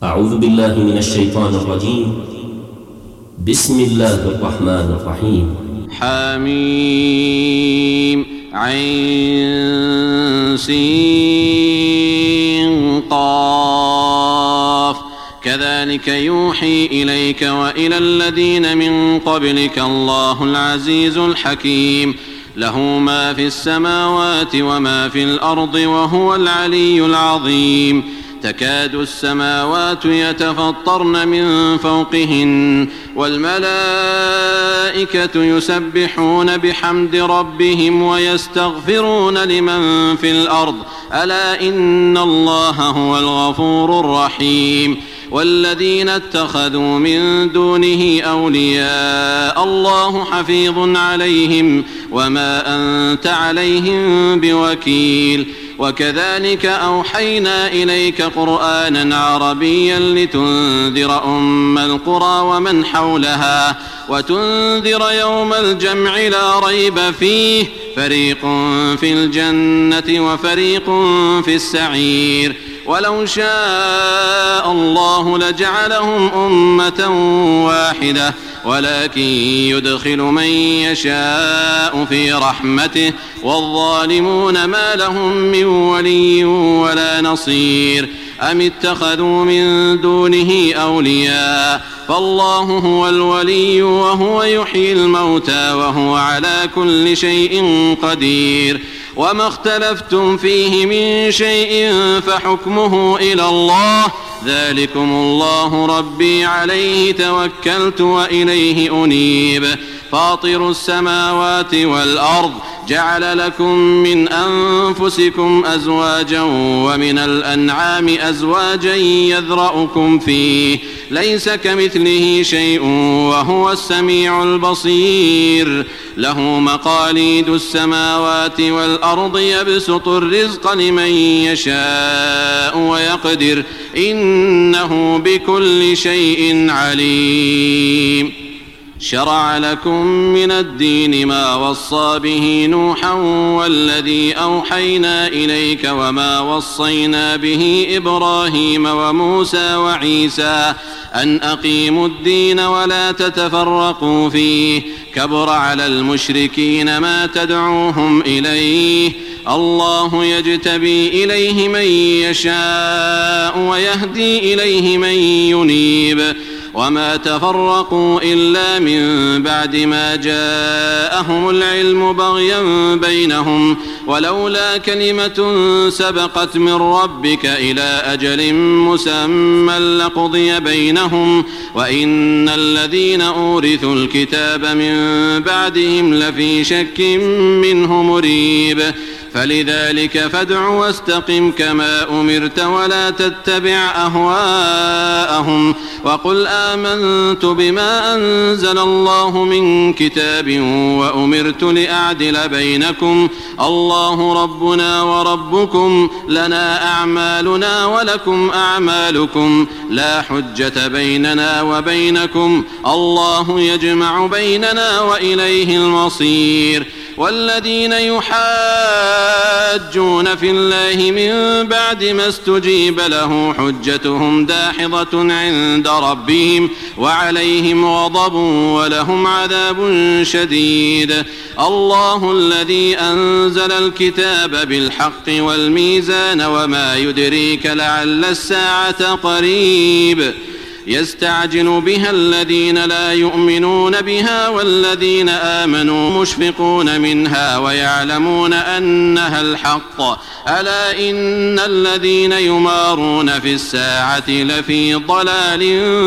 أعوذ بالله من الشيطان الرجيم. بسم الله الرحمن الرحيم. حميم عين سين قاف كذلك يوحي إليك وإلى الذين من قبلك الله العزيز الحكيم له ما في السماوات وما في الأرض وهو العلي العظيم. تكاد السماوات يتفطرن من فوقهن والملائكة يسبحون بحمد ربهم ويستغفرون لمن في الأرض ألا إن الله هو الغفور الرحيم. والذين اتخذوا من دونه أولياء الله حفيظ عليهم وما أنت عليهم بوكيل. وكذلك أوحينا إليك قرآنا عربيا لتنذر أم القرى ومن حولها وتنذر يوم الجمع لا ريب فيه فريق في الجنة وفريق في السعير. ولو شاء الله لجعلهم أمة واحدة ولكن يدخل من يشاء في رحمته والظالمون ما لهم من ولي ولا نصير. أم اتخذوا من دونه أولياء فالله هو الولي وهو يحيي الموتى وهو على كل شيء قدير. وما اختلفتم فيه من شيء فحكمه إلى الله ذلكم الله ربي عليه توكلت وإليه أنيب. فاطر السماوات والأرض جعل لكم من أنفسكم أزواجا ومن الأنعام أزواجا يذرأكم فيه ليس كمثله شيء وهو السميع البصير. له مقاليد السماوات والأرض يبسط الرزق لمن يشاء ويقدر إنه بكل شيء عليم. شرع لكم من الدين ما وصى به نوحا والذي أوحينا إليك وما وصينا به إبراهيم وموسى وعيسى أن أقيموا الدين ولا تتفرقوا فيه كبر على المشركين ما تدعوهم إليه. الله يجتبي إليه من يشاء ويهدي إليه من ينيب. وما تفرقوا إلا من بعد ما جاءهم العلم بغيا بينهم ولولا كلمة سبقت من ربك إلى أجل مسمى لقضي بينهم وإن الذين أورثوا الكتاب من بعدهم لفي شك منه مريب. فلذلك فادع واستقم كما أمرت ولا تتبع أهواءهم وقل آمنت بما أنزل الله من كتاب وأمرت لأعدل بينكم الله ربنا وربكم لنا أعمالنا ولكم أعمالكم لا حجة بيننا وبينكم الله يجمع بيننا وإليه المصير. والذين يحاجون في الله من بعد ما استجيب له حجتهم داحضة عند ربهم وعليهم غضب ولهم عذاب شديد. الله الذي أنزل الكتاب بالحق والميزان وما يدريك لعل الساعة قريب. يستعجل بها الذين لا يؤمنون بها والذين آمنوا مشفقون منها ويعلمون أنها الحق ألا إن الذين يمارون في الساعة لفي ضلال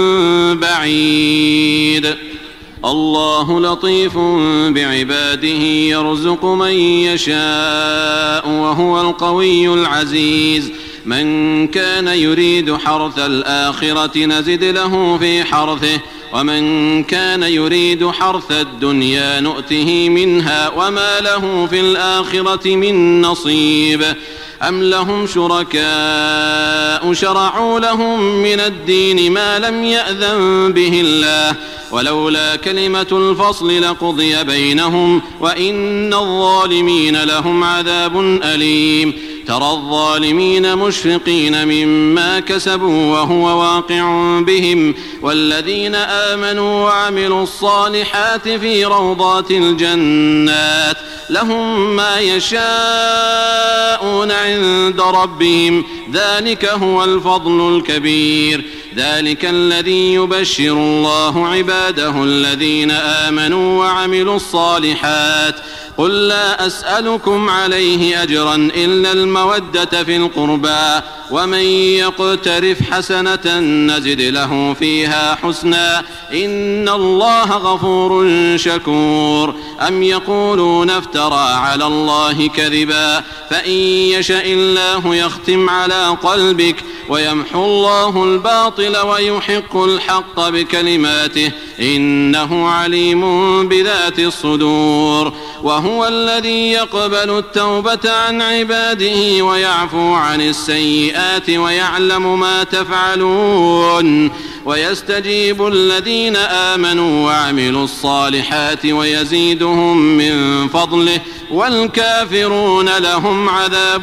بعيد. الله لطيف بعباده يرزق من يشاء وهو القوي العزيز. من كان يريد حرث الآخرة نزد له في حرثه ومن كان يريد حرث الدنيا نؤته منها وما له في الآخرة من نصيب. أم لهم شركاء شرعوا لهم من الدين ما لم يأذن به الله ولولا كلمة الفصل لقضي بينهم وإن الظالمين لهم عذاب أليم. ترى الظالمين مشفقين مما كسبوا وهو واقع بهم والذين آمنوا وعملوا الصالحات في روضات الجنات لهم ما يشاءون عند ربهم ذلك هو الفضل الكبير. ذلك الذي يبشر الله عباده الذين آمنوا وعملوا الصالحات قل لا أسألكم عليه أجرا إلا المودة في القربى ومن يقترف حسنة نزد له فيها حسنا إن الله غفور شكور. أم يقولون افترى على الله كذبا فإن يشأ الله يختم على قلبك ويمحو الله الباطل ويحق الحق بكلماته إنه عليم بذات الصدور. وهو الذي يقبل التوبة عن عباده ويعفو عن السيئات ويعلم ما تفعلون ويستجيب الذين آمنوا وعملوا الصالحات ويزيدهم من فضله والكافرون لهم عذاب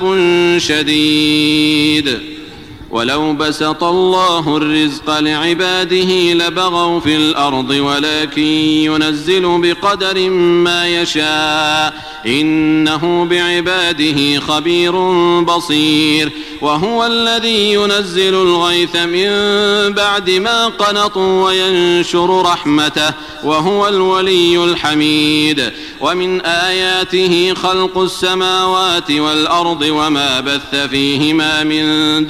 شديد. ولو بسط الله الرزق لعباده لبغوا في الأرض ولكن ينزل بقدر ما يشاء إنه بعباده خبير بصير. وهو الذي ينزل الغيث من بعد ما قنطوا وينشر رحمته وهو الولي الحميد. ومن آياته خلق السماوات والأرض وما بث فيهما من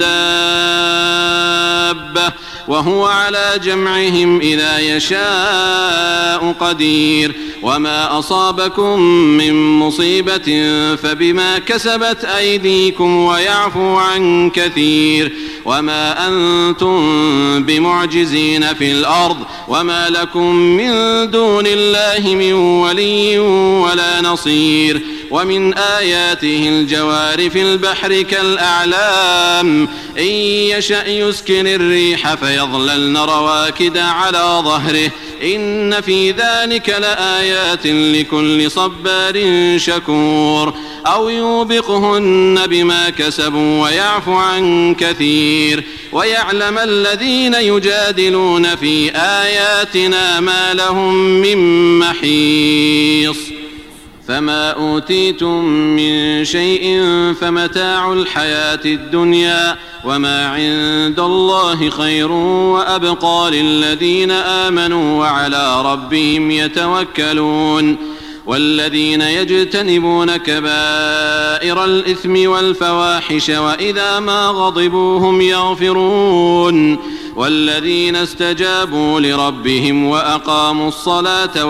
دابة وهو على جمعهم إذا يشاء قدير. وما أصابكم من مصيبة فبما كسبت أيديكم ويعفو عن كثير. وما أنتم بمعجزين في الأرض وما لكم من دون الله من ولي ولا نصير. ومن آياته الجوار في البحر كالأعلام إن يشأ يسكن الريح فيظللن رواكد على ظهره إن في ذلك لآيات لكل صبار شكور. أو يوبقهن بما كسبوا ويعفو عن كثير. ويعلم الذين يجادلون في آياتنا ما لهم من محيص. فما أوتيتم من شيء فمتاع الحياة الدنيا وما عند الله خير وأبقى للذين آمنوا وعلى ربهم يتوكلون. والذين يجتنبون كبائر الإثم والفواحش وإذا ما غضبوا هم يغفرون. والذين استجابوا لربهم وأقاموا الصلاة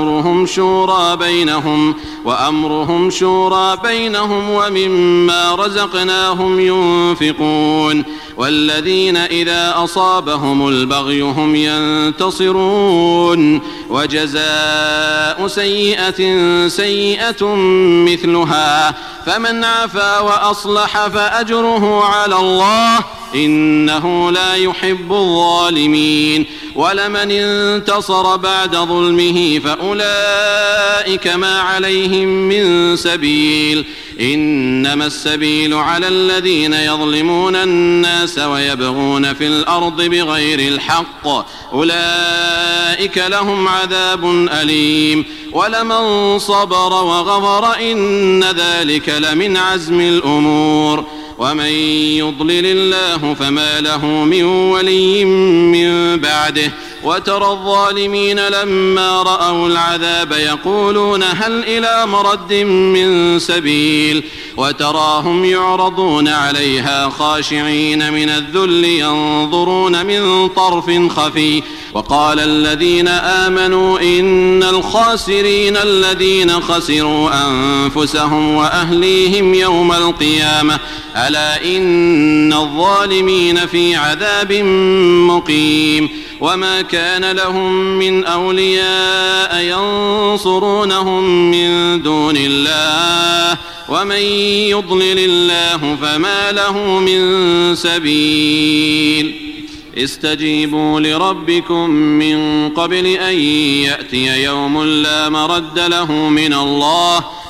وأمرهم شورى بينهم ومما رزقناهم ينفقون. والذين إذا أصابهم البغي هم ينتصرون. وجزاء سيئة مثلها فمن عفا وأصلح فأجره على الله إنه لا يحب الظالمين. ولمن انتصر بعد ظلمه فأولئك ما عليهم من سبيل إنما السبيل على الذين يظلمون الناس ويبغون في الأرض بغير الحق أولئك لهم عذاب أليم. ولمن صبر وغفر إن ذلك لمن عزم الأمور. ومن يضلل الله فما له من ولي من بعده. وترى الظالمين لما رأوا العذاب يقولون هل إلى مرد من سبيل وتراهم يعرضون عليها خاشعين من الذل ينظرون من طرف خفي. وقال الذين آمنوا إن الخاسرين الذين خسروا أنفسهم وأهليهم يوم القيامة ألا إن الظالمين في عذاب مقيم. وما كان لهم من أولياء ينصرونهم من دون الله ومن يضلل الله فما له من سبيل. استجيبوا لربكم من قبل أن يأتي يوم لا مرد له من الله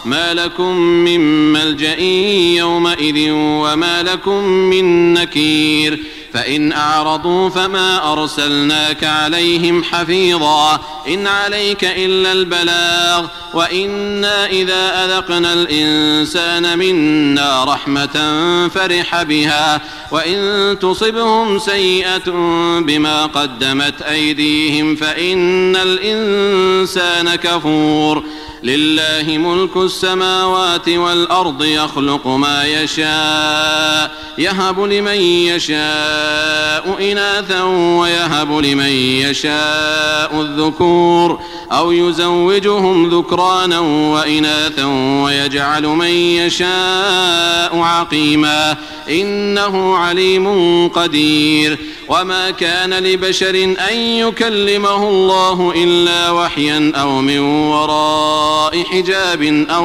ما لكم من ملجأ يومئذ وما لكم من نكير فإن أعرضوا فما أرسلناك عليهم حفيظا إن عليك إلا البلاغ وإنا إذا أذقنا الإنسان منا رحمة فرح بها وإن تصبهم سيئة بما قدمت أيديهم فإن الإنسان كفور لله ملك السماوات والأرض يخلق ما يشاء يهب لمن يشاء إناثا ويهب لمن يشاء الذكور أو يزوجهم ذكرانا وإناثا ويجعل من يشاء عقيما إنه عليم قدير وما كان لبشر أن يكلمه الله إلا وحيا أو من وراء حجاب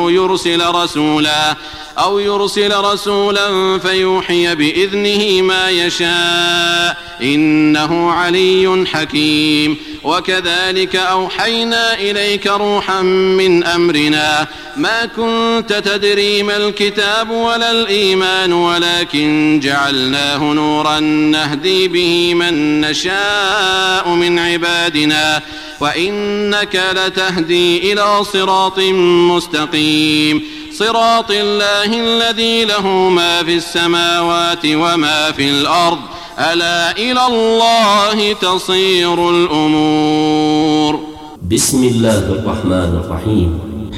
أو يرسل رسولا فيوحي بإذنه ما يشاء إنه علي حكيم وكذلك أوحينا إليك روحا من أمرنا ما كنت تدري ما الكتاب ولا الإيمان ولكن جعلناه نورا نهدي به من نشاء من عبادنا وإنك لتهدي إلى صراط مستقيم صراط الله الذي له ما في السماوات وما في الأرض ألا إلى الله تصير الأمور. بسم الله الرحمن الرحيم.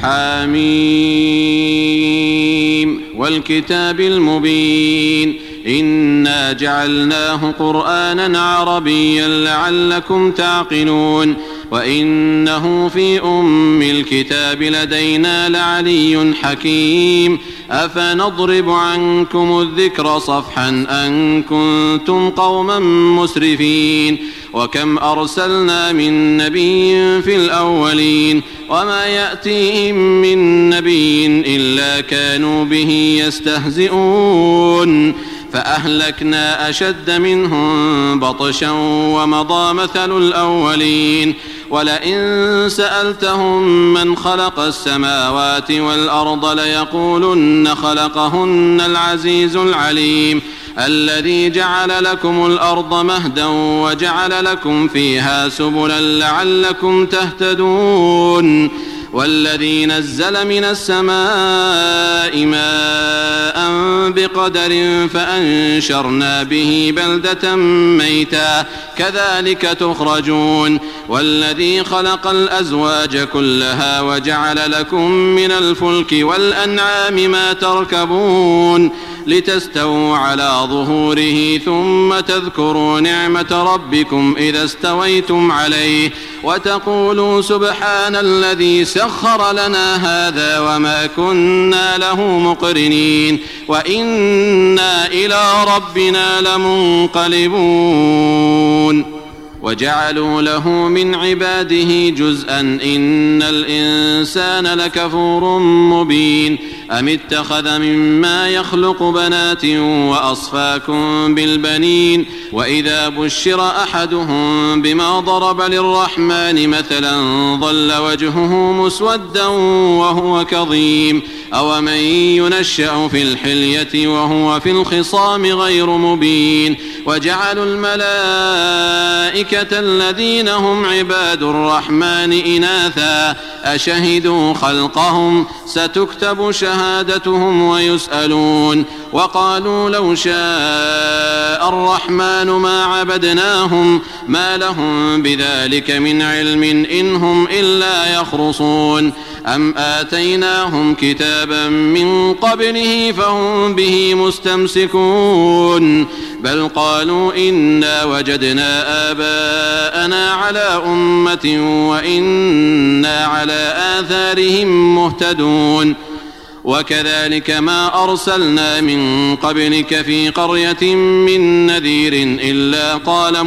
حميم والكتاب المبين إنا جعلناه قرآنا عربيا لعلكم تعقلون وإنه في أم الكتاب لدينا لعلي حكيم أفنضرب عنكم الذكر صفحا أن كنتم قوما مسرفين وكم أرسلنا من نبي في الأولين وما يأتيهم من نبي إلا كانوا به يستهزئون فأهلكنا أشد منهم بطشا ومضى مثل الأولين ولئن سألتهم من خلق السماوات والأرض ليقولن خلقهن العزيز العليم الذي جعل لكم الأرض مهدا وجعل لكم فيها سبلا لعلكم تهتدون والذي نزل من السماء ماء بقدر فأنشرنا به بلدة ميتا كذلك تخرجون والذي خلق الأزواج كلها وجعل لكم من الفلك والأنعام ما تركبون لتستووا على ظهوره ثم تذكروا نعمة ربكم إذا استويتم عليه وتقولوا سبحان الذي سخر لنا هذا وما كنا له مقرنين وإنا إلى ربنا لمنقلبون وجعلوا له من عباده جزءا إن الإنسان لكفور مبين أم اتخذ مما يخلق بنات وأصفاكم بالبنين وإذا بشر أحدهم بما ضرب للرحمن مثلا ظل وجهه مسودا وهو كظيم أومن ينشأ في الحلية وهو في الخصام غير مبين وجعلوا الملائكة الذين هم عباد الرحمن إناثا أشهدوا خلقهم ستكتب شهادتهم ويسألون وقالوا لو شاء الرحمن ما عبدناهم ما لهم بذلك من علم إن هم إلا يخرصون أم آتيناهم كتابا من قبله فهم به مستمسكون بل قالوا إنا وجدنا آباءنا على أمة وإنا على آثارهم مهتدون وكذلك ما أرسلنا من قبلك في قرية من نذير إلا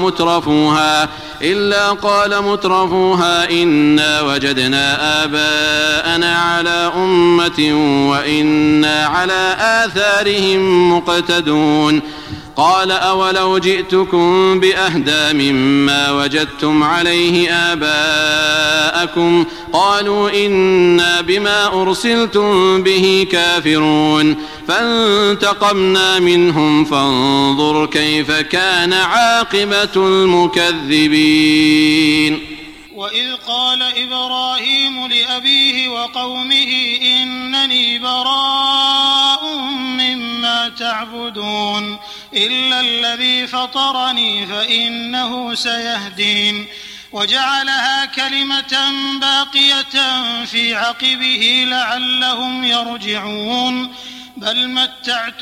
قال مترفوها إنا وجدنا آباءنا على أمة وإنا على آثارهم مقتدون قال أولو جئتكم بأهدى مما وجدتم عليه آباءكم قالوا إنا بما أرسلتم به كافرون فانتقمنا منهم فانظر كيف كان عاقبة المكذبين. وإذ قال إبراهيم لأبيه وقومه إنني براء مما تعبدون إلا الذي فطرني فإنه سيهدين وجعلها كلمة باقية في عقبه لعلهم يرجعون بل متعت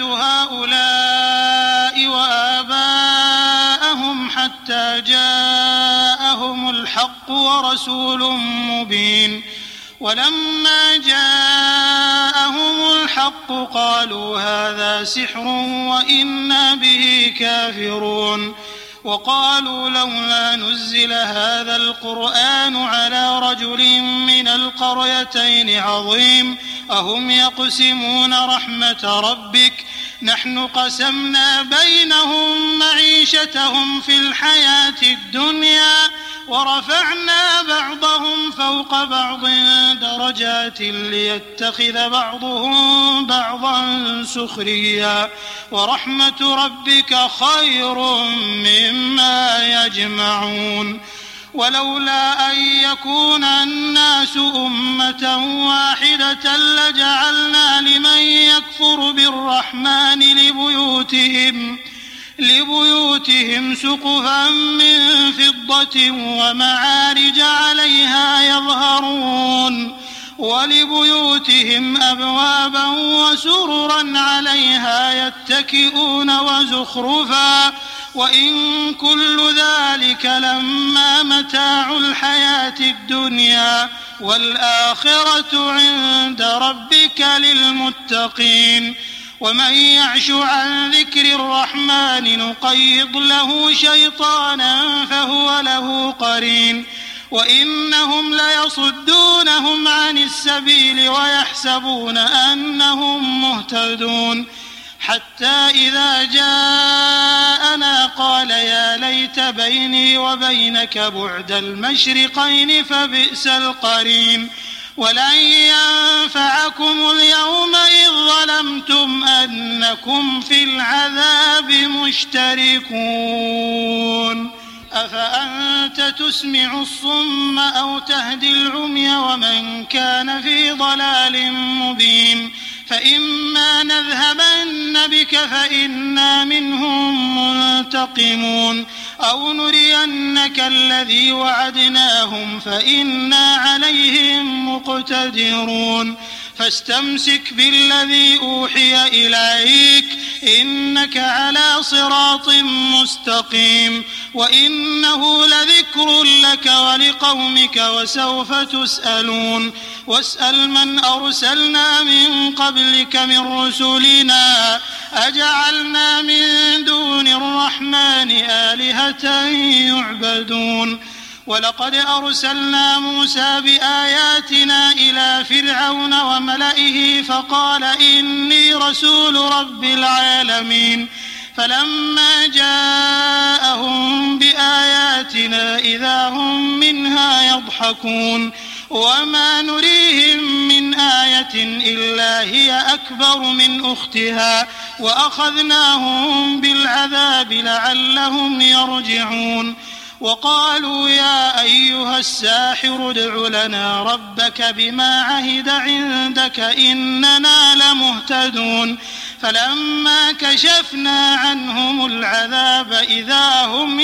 هؤلاء وآباءهم حتى جاءهم الحق ورسول مبين ولما جاءهم الحق قالوا هذا سحر وإنا به كافرون وقالوا لولا نزل هذا القرآن على رجل من القريتين عظيم أهم يقسمون رحمة ربك نحن قسمنا بينهم معيشتهم في الحياة الدنيا ورفعنا بعضهم فوق بعض درجات ليتخذ بعضهم بعضا سخريا ورحمة ربك خير مما يجمعون ولولا أن يكون الناس أمة واحدة لجعلنا لمن يكفر بالرحمن لبيوتهم سقفا من فضة ومعارج عليها يظهرون ولبيوتهم أبوابا وسررا عليها يتكئون وزخرفا وإن كل ذلك لما متاع الحياة الدنيا والآخرة عند ربك للمتقين ومن يعش عن ذكر الرحمن نقيض له شيطانا فهو له قرين وإنهم ليصدونهم عن السبيل ويحسبون أنهم مهتدون حتى إذا جاءنا قال يا ليت بيني وبينك بعد المشرقين فبئس القرين ولن ينفعكم اليوم إذ ظلمتم أنكم في العذاب مشتركون أفأنت تسمع الصم أو تهدي العمي ومن كان في ضلال مبين فإما نذهبن بك فإنا منهم منتقمون أو نرينك الذي وعدناهم فإنا عليهم مقتدرون فاستمسك بالذي أوحي إليك إنك على صراط مستقيم وإنه لذكر لك ولقومك وسوف تسألون واسأل من أرسلنا من قبلك من رسلنا أجعلنا من دون الرحمن آلهة يعبدون ولقد أرسلنا موسى بآياتنا إلى فرعون وملئه فقال إني رسول رب العالمين فلما جاءهم بآياتنا إذا هم منها يضحكون وما نريهم من آية إلا هي أكبر من أختها وأخذناهم بالعذاب لعلهم يرجعون وقالوا يا أيها الساحر ادع لنا ربك بما عهد عندك إننا لمهتدون فلما كشفنا عنهم العذاب إذا هم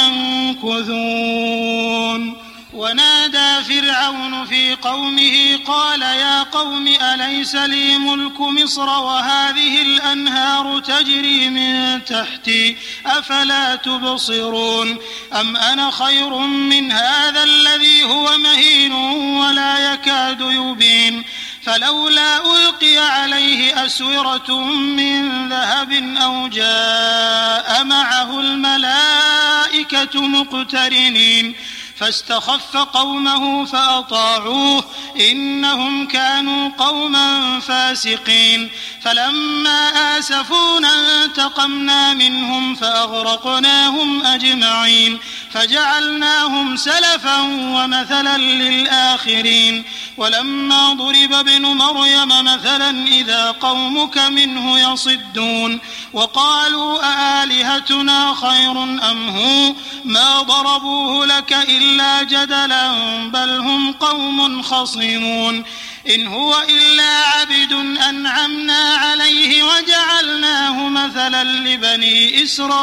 ينكثون ونادى فرعون في قومه قال يا قوم أليس لي ملك مصر وهذه الأنهار تجري من تحتي أفلا تبصرون أم أنا خير من هذا الذي هو مهين ولا يكاد يبين فلولا ألقي عليه أسورة من ذهب أو جاء معه الملائكة مقترنين فاستخف قومه فأطاعوه إنهم كانوا قوما فاسقين فلما آسفونا انتقمنا منهم فأغرقناهم أجمعين فجعلناهم سلفا ومثلا للآخرين ولما ضرب ابن مريم مثلا إذا قومك منه يصدون وقالوا أآلهتنا خير أم هو ما ضربوه لك إلا جدلا بل هم قوم خصمون إن هو إلا عبد أنعمنا عليه وجعلناه مثلا لبني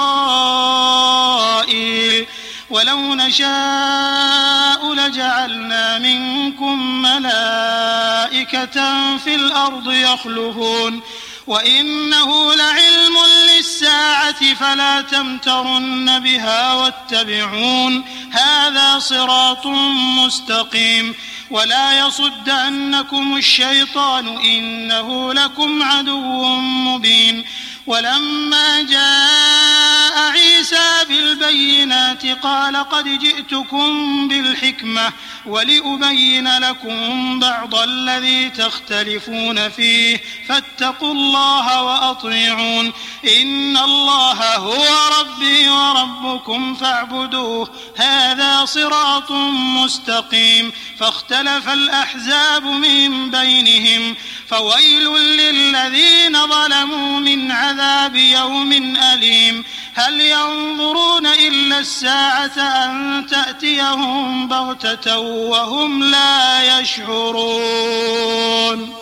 إسرائيل ولو نشاء لجعلنا منكم ملائكة في الأرض يخلفون وإنه لعلم للساعة فلا تمترن بها واتبعون هذا صراط مستقيم ولا يصدنكم الشيطان إنه لكم عدو مبين ولما جاء عيسى بالبينات قال قد جئتكم بالحكمة ولأبين لكم بعض الذي تختلفون فيه فاتقوا الله وأطيعون إن الله هو ربي وربكم فاعبدوه هذا صراط مستقيم فاختلف الأحزاب من بينهم فويل للذين ظلموا من عذاب يوم أليم هل ينظرون إلا الساعة أن تأتيهم بغتة وهم لا يشعرون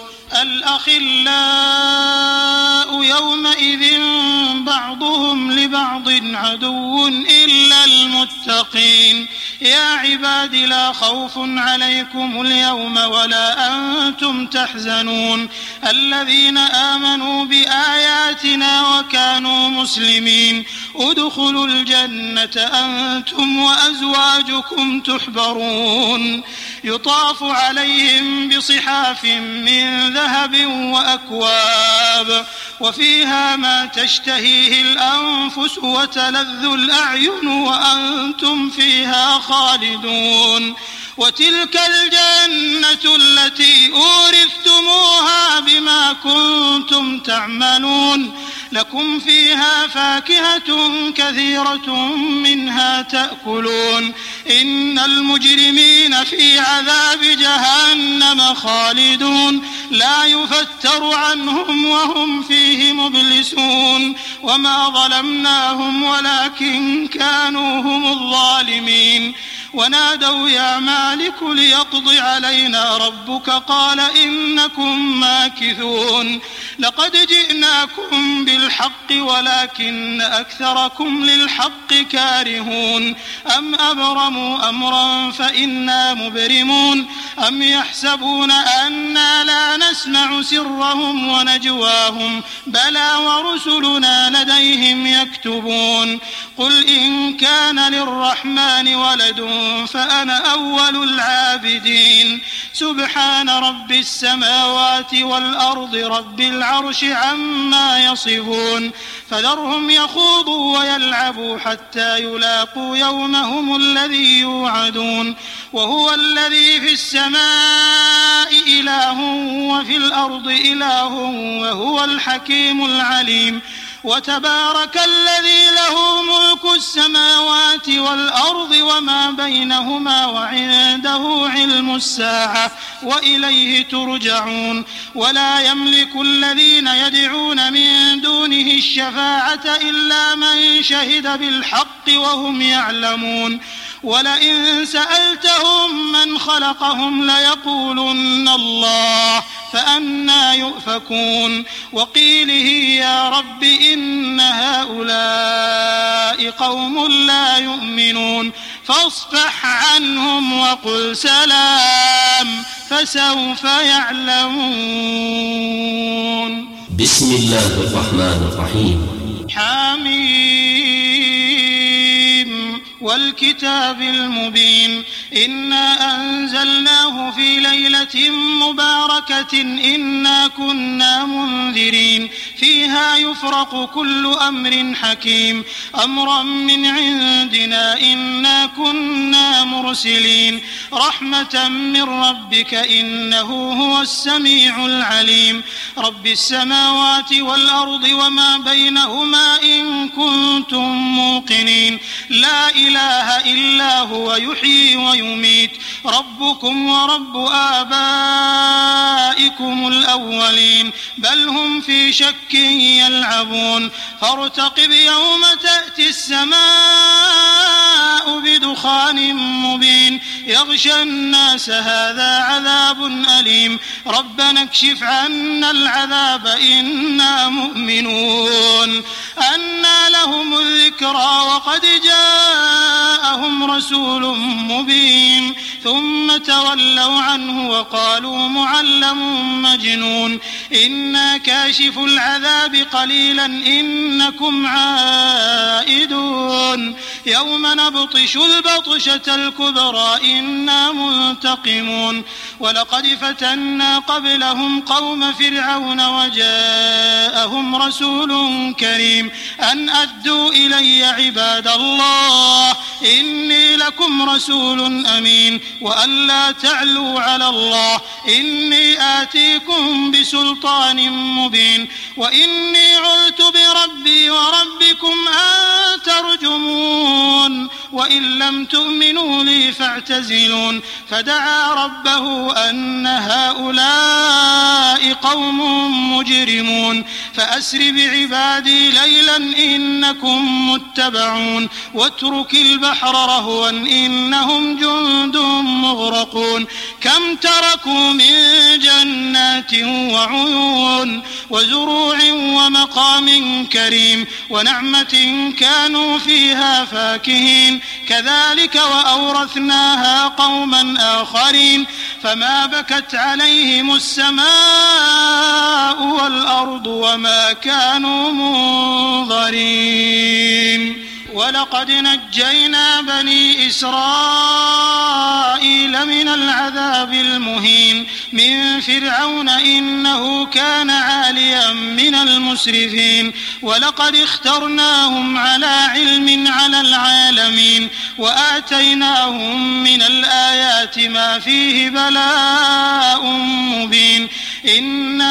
الأخلاء يومئذ بعضهم لبعض عدو إلا المتقين يا عباد لا خوف عليكم اليوم ولا أنتم تحزنون الذين آمنوا بآياتنا وكانوا مسلمين ادخلوا الجنة أنتم وأزواجكم تحبرون يطاف عليهم بصحاف من ذهب وأكواب وفيها ما تشتهيه الأنفس وتلذ الأعين وأنتم فيها خالدون وتلك الجنة التي أورثتموها بما كنتم تعملون لكم فيها فاكهة كثيرة منها تأكلون إن المجرمين في عذاب جهنم خالدون لا يفتر عنهم وهم فيه مبلسون وما ظلمناهم ولكن كانوا هم الظالمين ونادوا يا مالك ليقض علينا ربك قال إنكم ماكثون لقد جئناكم بالحق ولكن أكثركم للحق كارهون أم أبرموا أمرا فإنا مبرمون أم يحسبون أنا لا نسمع سرهم ونجواهم بلى ورسلنا لديهم يكتبون قل إن كان للرحمن ولد فأنا أول العابدين سبحان رب السماوات والأرض رب العرش عما يصفون فذرهم يخوضوا ويلعبوا حتى يلاقوا يومهم الذي يوعدون وهو الذي في السماء إله وفي الأرض إله وهو الحكيم العليم وتبارك الذي له ملك السماوات والأرض وما بينهما وعنده علم الساعة وإليه ترجعون ولا يملك الذين يدعون من دونه الشفاعة إلا من شهد بالحق وهم يعلمون ولئن سألتهم من خلقهم ليقولن الله فأنى يؤفكون وقيله يا رب إن هؤلاء قوم لا يؤمنون فاصفح عنهم وقل سلام فسوف يعلمون بسم الله الرحمن الرحيم حميم والكتاب المبين إنا أنزلناه في ليلة مباركة إنا كنا منذرين فيها يفرق كل أمر حكيم أمرا من عندنا إنا كنا كنا مرسلين رحمة من ربك إنه هو السميع العليم رب السماوات والأرض وما بينهما إن كنتم موقنين لا إله إلا هو يحيي ويميت ربكم ورب آبائكم الأولين بل هم في شك يلعبون فارتقب يوم تأتي السماء بدخان مبين يغشى الناس هذا عذاب أليم ربنا اكشف عنا العذاب إنا مؤمنون أنى لهم الذكرى وقد جاءهم رسول مبين ثم تولوا عنه وقالوا معلم مجنون إنا كاشف العذاب قليلا إنكم عائدون يوم نبطش البطشة الكبرى إنا منتقمون ولقد فتنا قبلهم قوم فرعون وجاءهم رسول كريم أن أدوا إلي عباد الله إني لكم رسول أمين وأن لا تعلوا على الله إني آتيكم بسلطان مبين وإني عذت بربي وربكم أن ترجمون وإن لم تؤمنوا لي فاعتزلون فدعا ربه أن هؤلاء قوم مجرمون فأسر بعبادي ليلا إنكم متبعون واترك البحر رهوا إنهم جند مغرقون كم تركوا من جنات وعيون وزروع ومقام كريم ونعمة كانوا فيها فاكهين كذلك وأورثناها قوما آخرين فما بكت عليهم السماء والأرض وما كانوا منظرين ولقد نجينا بني إسرائيل من العذاب المهين من فرعون إنه كان عاليا من المسرفين ولقد اخترناهم على علم على العالمين وآتيناهم من الآيات ما فيه بلاء مبين إن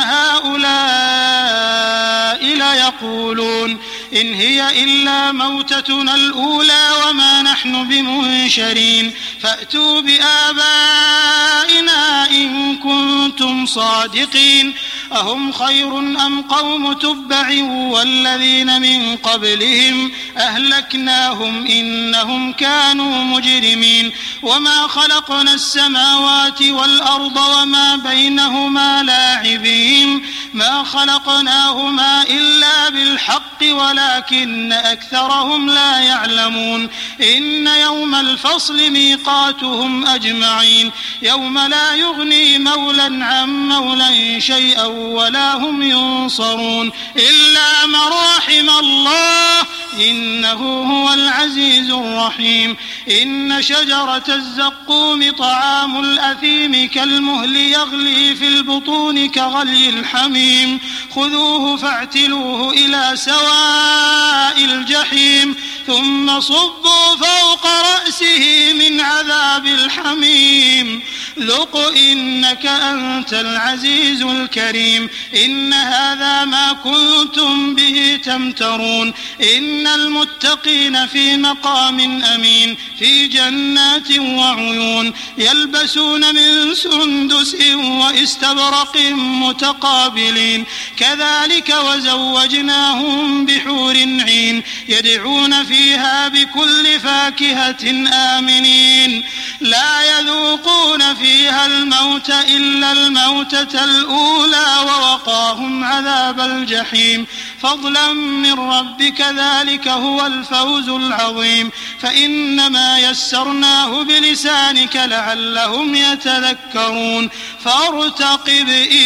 هؤلاء ليقولون إن هي إلا موتتنا الأولى وما نحن بمنشرين فأتوا بآبائنا إن كنتم صادقين أهم خير أم قوم تبع والذين من قبلهم أهلكناهم إنهم كانوا مجرمين وما خلقنا السماوات والأرض وما بينهما لاعبين ما خلقناهما إلا بالحق ولكن أكثرهم لا يعلمون إن يوم الفصل ميقاتهم أجمعين يوم لا يغني مولى عن مولى شيئا ولا هم ينصرون إلا من رحم الله إنه هو العزيز الرحيم إن شجرة الزقوم طعام الأثيم كالمهل يغلي في البطون كغلي الحميم خذوه فاعتلوه إلى سواء الجحيم ثم صبوا فوق رأسه من عذاب الحميم ذق إنك أنت العزيز الكريم إن هذا ما كنتم به تمترون إن المتقين في مقام أمين في جنات وعيون يلبسون من سندس واستبرق متقابلين كذلك وزوجناهم بحور عين يدعون فيها بكل فاكهة آمنين لا يذوقون فيها الموت إلا الموتة الأولى ووقاهم عذاب الجحيم فضلا من ربك ذلك هو الفوز العظيم فإنما يسرناه بلسانك لعلهم يتذكرون فارتقب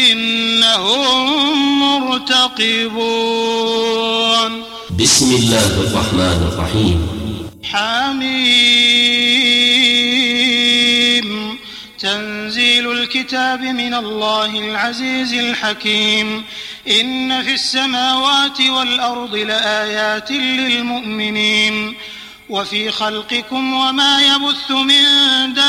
إنهم مرتقبون بسم الله الرحمن الرحيم حميم تنزيل الكتاب من الله العزيز الحكيم إن في السماوات والأرض لآيات للمؤمنين وفي خلقكم وما يبث من دابة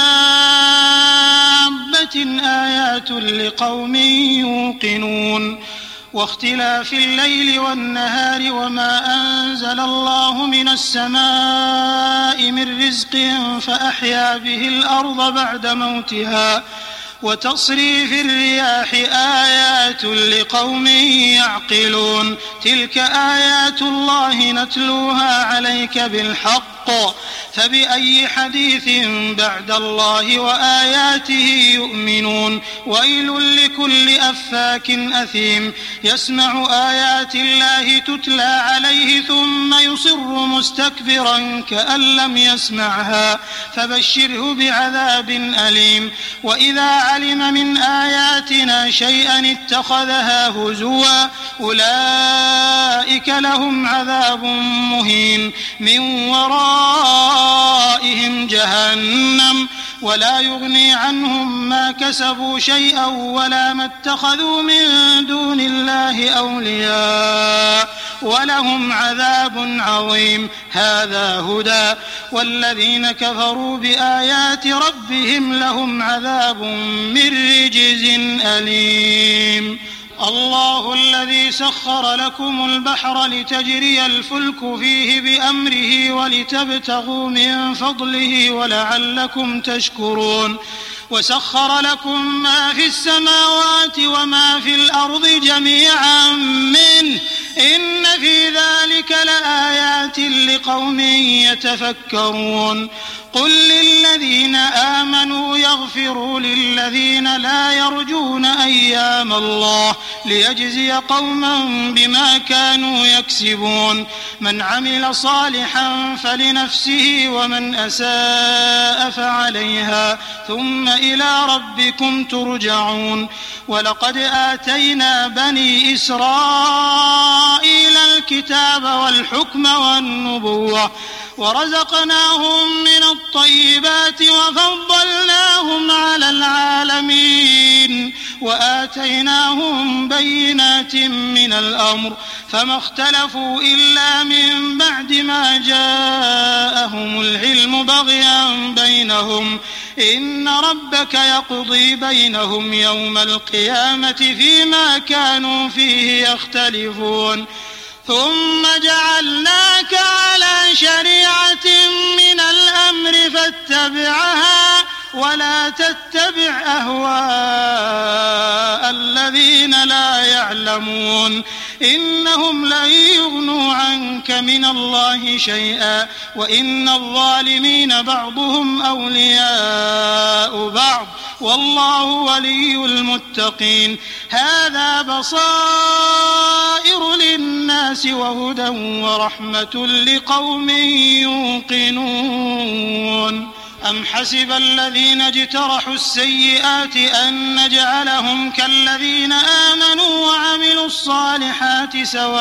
آيات لقوم يوقنون واختلاف الليل والنهار وما أنزل الله من السماء من رزق فأحيا به الأرض بعد موتها وتصريف الرياح آيات لقوم يعقلون تلك آيات الله نتلوها عليك بالحق فبأي حديث بعد الله وآياته يؤمنون ويل لكل أفاك أثيم يسمع آيات الله تتلى عليه ثم يصر مستكبرا كأن لم يسمعها فبشره بعذاب أليم وإذا علم من آياتنا شيئا اتخذها هزوا أولئك لهم عذاب مهين من ورائهم جهنم ولا يغني عنهم ما كسبوا شيئا ولا ما اتخذوا من دون الله أولياء ولهم عذاب عظيم هذا هدى والذين كفروا بآيات ربهم لهم عذاب من رجز أليم الله الذي سخر لكم البحر لتجري الفلك فيه بأمره ولتبتغوا من فضله ولعلكم تشكرون وسخر لكم ما في السماوات وما في الأرض جميعا منه إن في ذلك لآيات لقوم يتفكرون قل للذين آمنوا يغفروا للذين لا يرجون أيام الله ليجزي قوما بما كانوا يكسبون من عمل صالحا فلنفسه ومن أساء فعليها ثم إلى ربكم ترجعون ولقد آتينا بني إسرائيل الكتاب والحكم والنبوة ورزقناهم من الطيبات وفضلناهم على العالمين وآتيناهم بينات من الأمر فما اختلفوا إلا من بعد ما جاءهم العلم بغيا بينهم إن ربك يقضي بينهم يوم القيامة فيما كانوا فيه يختلفون ثم جعلناك على شريعة من الأمر فاتبعها ولا تتبع أهواء الذين لا يعلمون إنهم لن يغنوا عنك من الله شيئا وإن الظالمين بعضهم أولياء بعض والله ولي المتقين هذا بصائر للناس وهدى ورحمة لقوم يوقنون أم حسب الذين اجترحوا السيئات أن نجعلهم كالذين آمنوا وعملوا الصالحات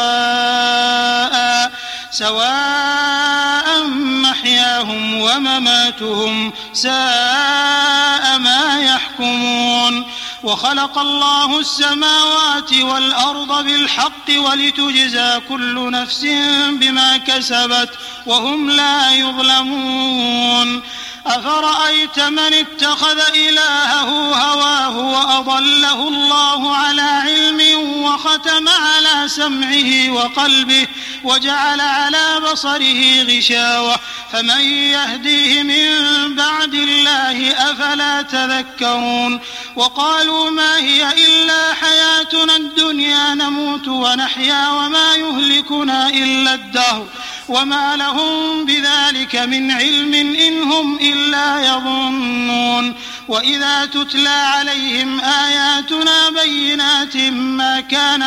سواء محياهم ومماتهم ساء ما يحكمون وخلق الله السماوات والأرض بالحق ولتجزى كل نفس بما كسبت وهم لا يظلمون أفرأيت من اتخذ إلهه هواه وأضله الله على علم وختم على سمعه وقلبه وجعل على بصره غشاوة فمن يهديه من بعد الله أفلا تذكرون وقالوا ما هي إلا حياتنا الدنيا نموت ونحيا وما يهلكنا إلا الدهر وما لهم بذلك من علم إن هم إلا يظنون وإذا تتلى عليهم آياتنا بينات ما كان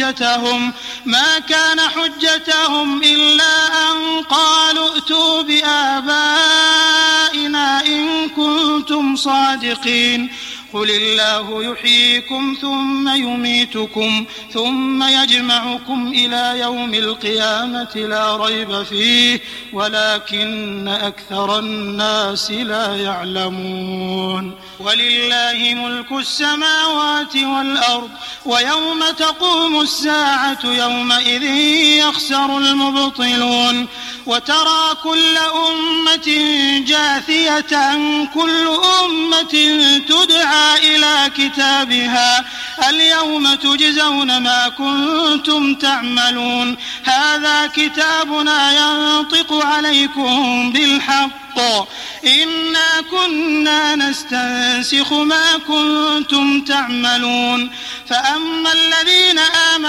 حجتهم إلا أن قالوا ائتوا بآبائنا إن كنتم صادقين قل الله يحييكم ثم يميتكم ثم يجمعكم إلى يوم القيامة لا ريب فيه ولكن أكثر الناس لا يعلمون ولله ملك السماوات والأرض ويوم تقوم الساعة يومئذ يخسر المبطلون وترى كل أمة جاثية كل أمة تدعى إلى كتابها اليوم تجزون ما كنتم تعملون هذا كتابنا ينطق عليكم بالحق إنا كنا نستنسخ ما كنتم تعملون فأما الذين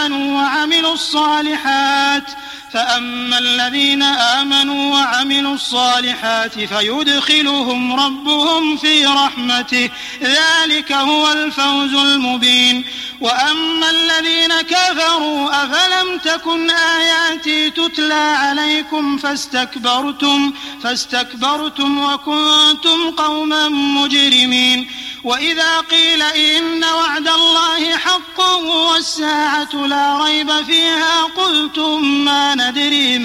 آمنوا وعملوا الصالحات فيدخلهم ربهم في رحمته ذلك هو الفوز المبين وأما الذين كفروا أفلم تكن آياتي تتلى عليكم فاستكبرتم وكنتم قوما مجرمين وإذا قيل إن وعد الله حق والساعة لا ريب فيها قلتم ما ندري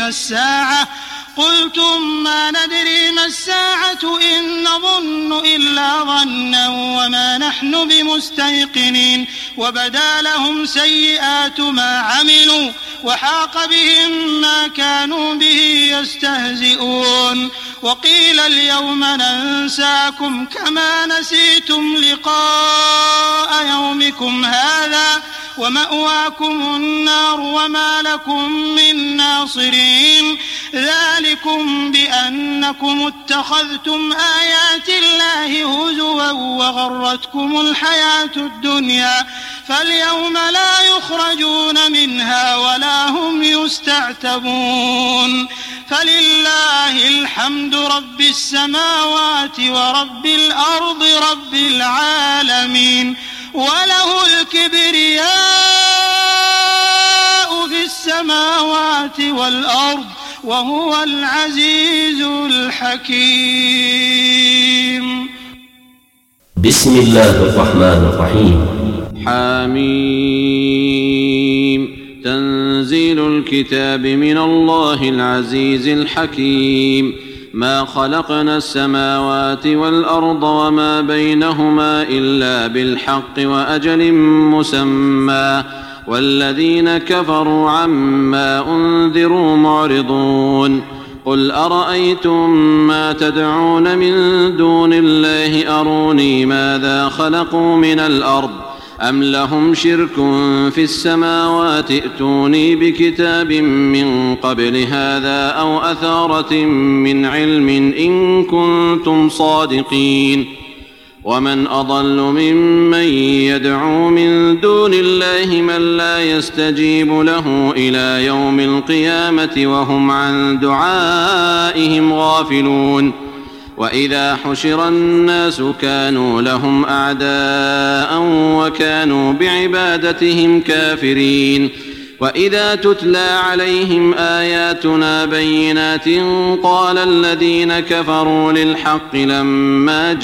ما الساعة إن نظن إلا ظنا وما نحن بمستيقنين وبدا لهم سيئات ما عملوا وحاق بهم ما كانوا به يستهزئون وقيل اليوم ننساكم كما نسيتم لقاء يومكم هذا ومأواكم النار وما لكم من ناصرين ذلكم بأنكم اتخذتم آيات الله هزوا وغرتكم الحياة الدنيا فاليوم لا يخرجون منها ولا هم يستعتبون فلله الحمد رب السماوات ورب الأرض رب العالمين وله الكبرياء في السماوات والأرض وهو العزيز الحكيم بسم الله الرحمن الرحيم حميم تنزيل الكتاب من الله العزيز الحكيم ما خلقنا السماوات والأرض وما بينهما إلا بالحق وأجل مسمى والذين كفروا عما أنذروا معرضون قل أرأيتم ما تدعون من دون الله أروني ماذا خلقوا من الأرض أم لهم شرك في السماوات ائتوني بكتاب من قبل هذا أو أثارة من علم إن كنتم صادقين ومن أضل ممن يدعو من دون الله من لا يستجيب له إلى يوم القيامة وهم عن دعائهم غافلون وإذا حشر الناس كانوا لهم أعداء وكانوا بعبادتهم كافرين وإذا تتلى عليهم آياتنا بينات قال الذين كفروا للحق لما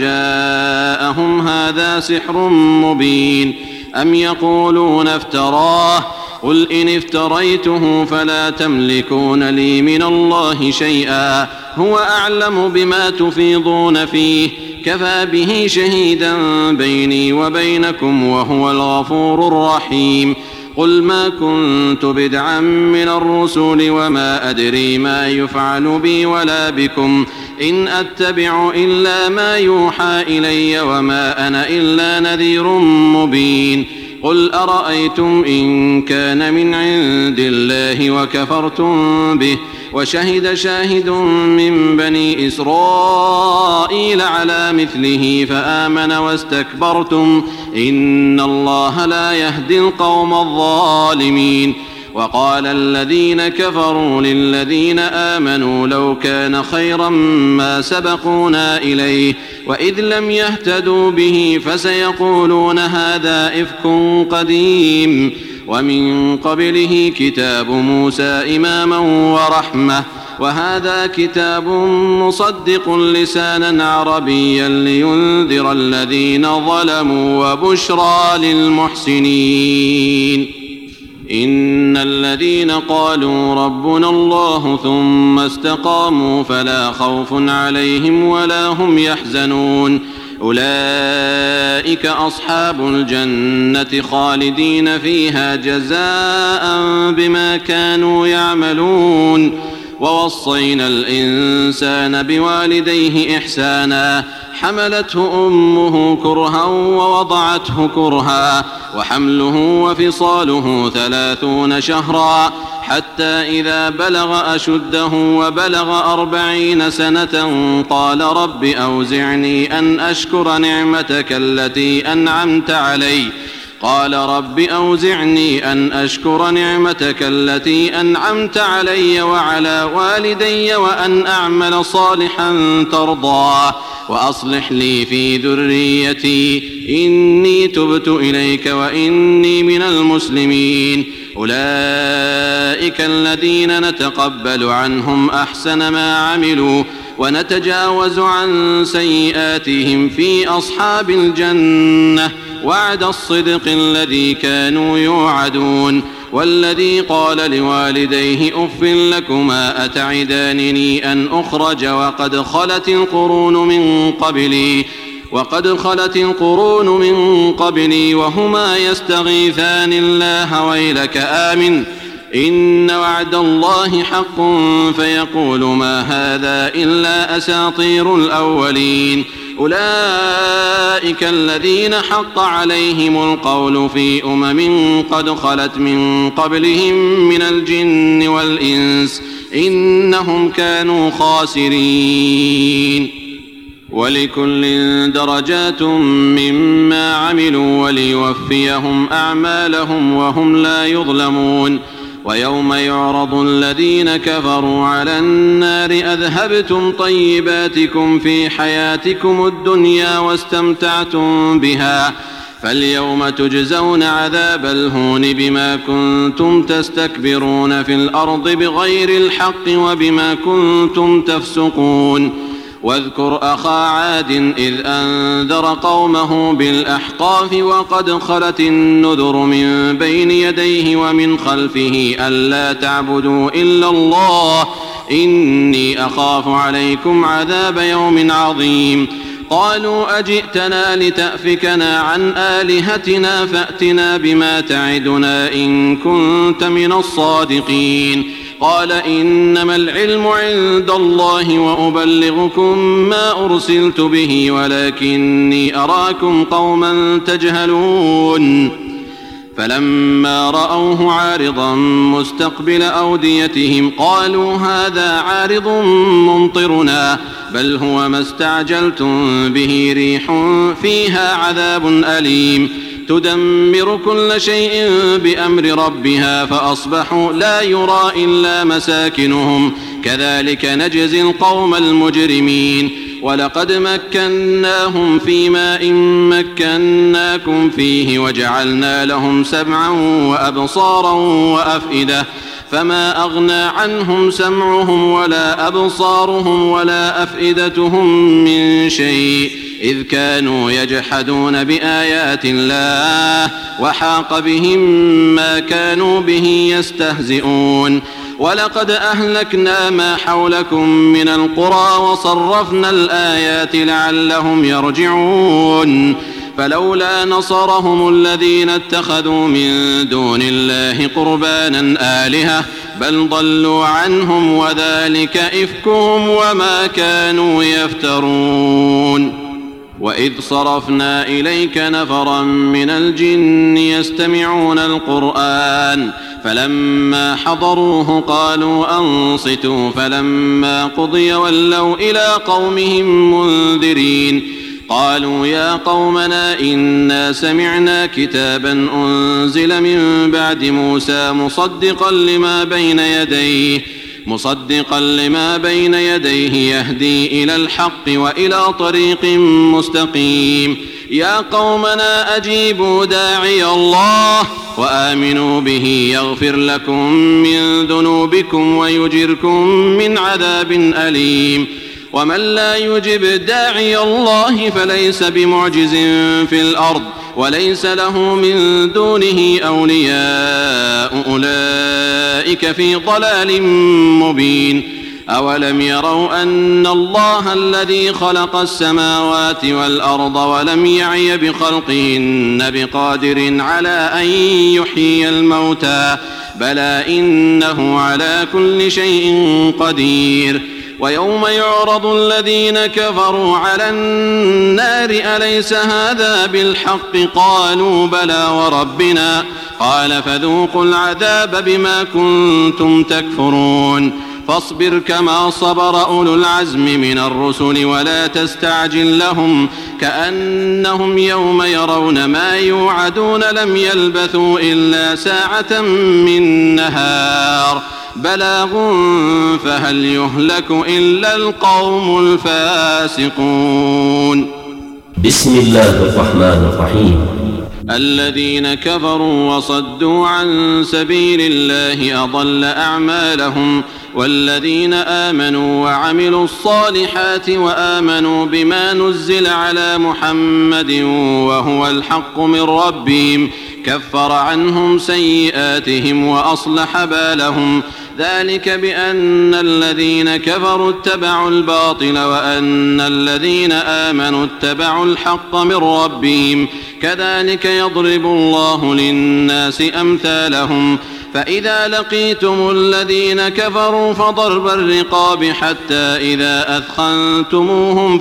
جاءهم هذا سحر مبين أم يقولون افتراه قل إن افتريته فلا تملكون لي من الله شيئا هو أعلم بما تفيضون فيه كفى به شهيدا بيني وبينكم وهو الغفور الرحيم قل ما كنت بدعا من الرسل وما أدري ما يفعل بي ولا بكم إن أتبع إلا ما يوحى إلي وما أنا إلا نذير مبين قل أرأيتم إن كان من عند الله وكفرتم به وشهد شاهد من بني إسرائيل على مثله فآمن واستكبرتم إن الله لا يهدي القوم الظالمين وقال الذين كفروا للذين آمنوا لو كان خيرا ما سبقونا إليه وإذ لم يهتدوا به فسيقولون هذا إفك قديم ومن قبله كتاب موسى إماما ورحمة وهذا كتاب مصدق لسانا عربيا لينذر الذين ظلموا وبشرى للمحسنين إن الذين قالوا ربنا الله ثم استقاموا فلا خوف عليهم ولا هم يحزنون أولئك أصحاب الجنة خالدين فيها جزاء بما كانوا يعملون ووصينا الإنسان بوالديه إحسانا حملته أمه كرها ووضعته كرها وحمله وفصاله 30 شهرا حتى إذا بلغ أشده وبلغ 40 سنة قال رب أوزعني أن أشكر نعمتك التي أنعمت علي وعلى والدي وأن أعمل صالحا ترضاه وأصلح لي في ذريتي إني تبت إليك وإني من المسلمين أولئك الذين نتقبل عنهم أحسن ما عملوا ونتجاوز عن سيئاتهم في أصحاب الجنة وعد الصدق الذي كانوا يوعدون والذي قال لوالديه أف لكما أتعدانني أن أخرج وقد خلت القرون من قبلي وهما يستغيثان الله ويلك آمن إن وعد الله حق فيقول ما هذا إلا أساطير الأولين أولئك الذين حق عليهم القول في قد خلت من قبلهم من الجن والإنس إنهم كانوا خاسرين ولكل درجات مما عملوا وليوفيهم أعمالهم وهم لا يظلمون ويوم يعرض الذين كفروا على النار أذهبتم طيباتكم في حياتكم الدنيا واستمتعتم بها فاليوم تجزون عذاب الهون بما كنتم تستكبرون في الأرض بغير الحق وبما كنتم تفسقون واذكر أخا عاد إذ أنذر قومه بالأحقاف وقد خلت النذر من بين يديه ومن خلفه ألا تعبدوا إلا الله إني أخاف عليكم عذاب يوم عظيم قالوا أجئتنا لتأفكنا عن آلهتنا فأتنا بما تعدنا إن كنت من الصادقين قال إنما العلم عند الله وأبلغكم ما أرسلت به ولكني أراكم قوما تجهلون فلما رأوه عارضا مستقبل أوديتهم قالوا هذا عارض ممطرنا بل هو ما استعجلتم به ريح فيها عذاب أليم تدمر كل شيء بأمر ربها فأصبحوا لا يرى إلا مساكنهم كذلك نجزي القوم المجرمين ولقد مكناهم في ماء مكناكم فيه وجعلنا لهم سمعا وأبصارا وأفئدة فما أغنى عنهم سمعهم ولا أبصارهم ولا أفئدتهم من شيء إذ كانوا يجحدون بآيات الله وحاق بهم ما كانوا به يستهزئون ولقد أهلكنا ما حولكم من القرى وصرفنا الآيات لعلهم يرجعون فلولا نصرهم الذين اتخذوا من دون الله قربانا آلهة بل ضلوا عنهم وذلك إفكهم وما كانوا يفترون وإذ صرفنا إليك نفرا من الجن يستمعون القرآن فلما حضروه قالوا أنصتوا فلما قضي ولوا إلى قومهم منذرين قالوا يا قومنا إنا سمعنا كتابا أنزل من بعد موسى مصدقا لما بين يديه يهدي إلى الحق وإلى طريق مستقيم يا قومنا أجيبوا داعي الله وآمنوا به يغفر لكم من ذنوبكم ويجركم من عذاب أليم ومن لا يجب داعي الله فليس بمعجز في الأرض وليس له من دونه أولياء أولئك في ضلال مبين أولم يروا أن الله الذي خلق السماوات والأرض ولم يعي بخلقهن بقادر على أن يحيي الموتى بلى إنه على كل شيء قدير. ويوم يعرض الذين كفروا على النار أليس هذا بالحق قالوا بلى وربنا قال فذوقوا العذاب بما كنتم تكفرون. فاصبر كما صبر أولو العزم من الرسل ولا تستعجل لهم كأنهم يوم يرون ما يوعدون لم يلبثوا إلا ساعة من نهار بلاغ فهل يهلك إلا القوم الفاسقون. بسم الله الرحمن الرحيم. الذين كفروا وصدوا عن سبيل الله أضل أعمالهم والذين آمنوا وعملوا الصالحات وآمنوا بما نزل على محمد وهو الحق من ربهم كفر عنهم سيئاتهم وأصلح بالهم ذلك بأن الذين كفروا اتبعوا الباطل وأن الذين آمنوا اتبعوا الحق من ربهم كذلك يضرب الله للناس أمثالهم. فإذا لقيتم الذين كفروا فضرب الرقاب حتى إذا أثخنتموهم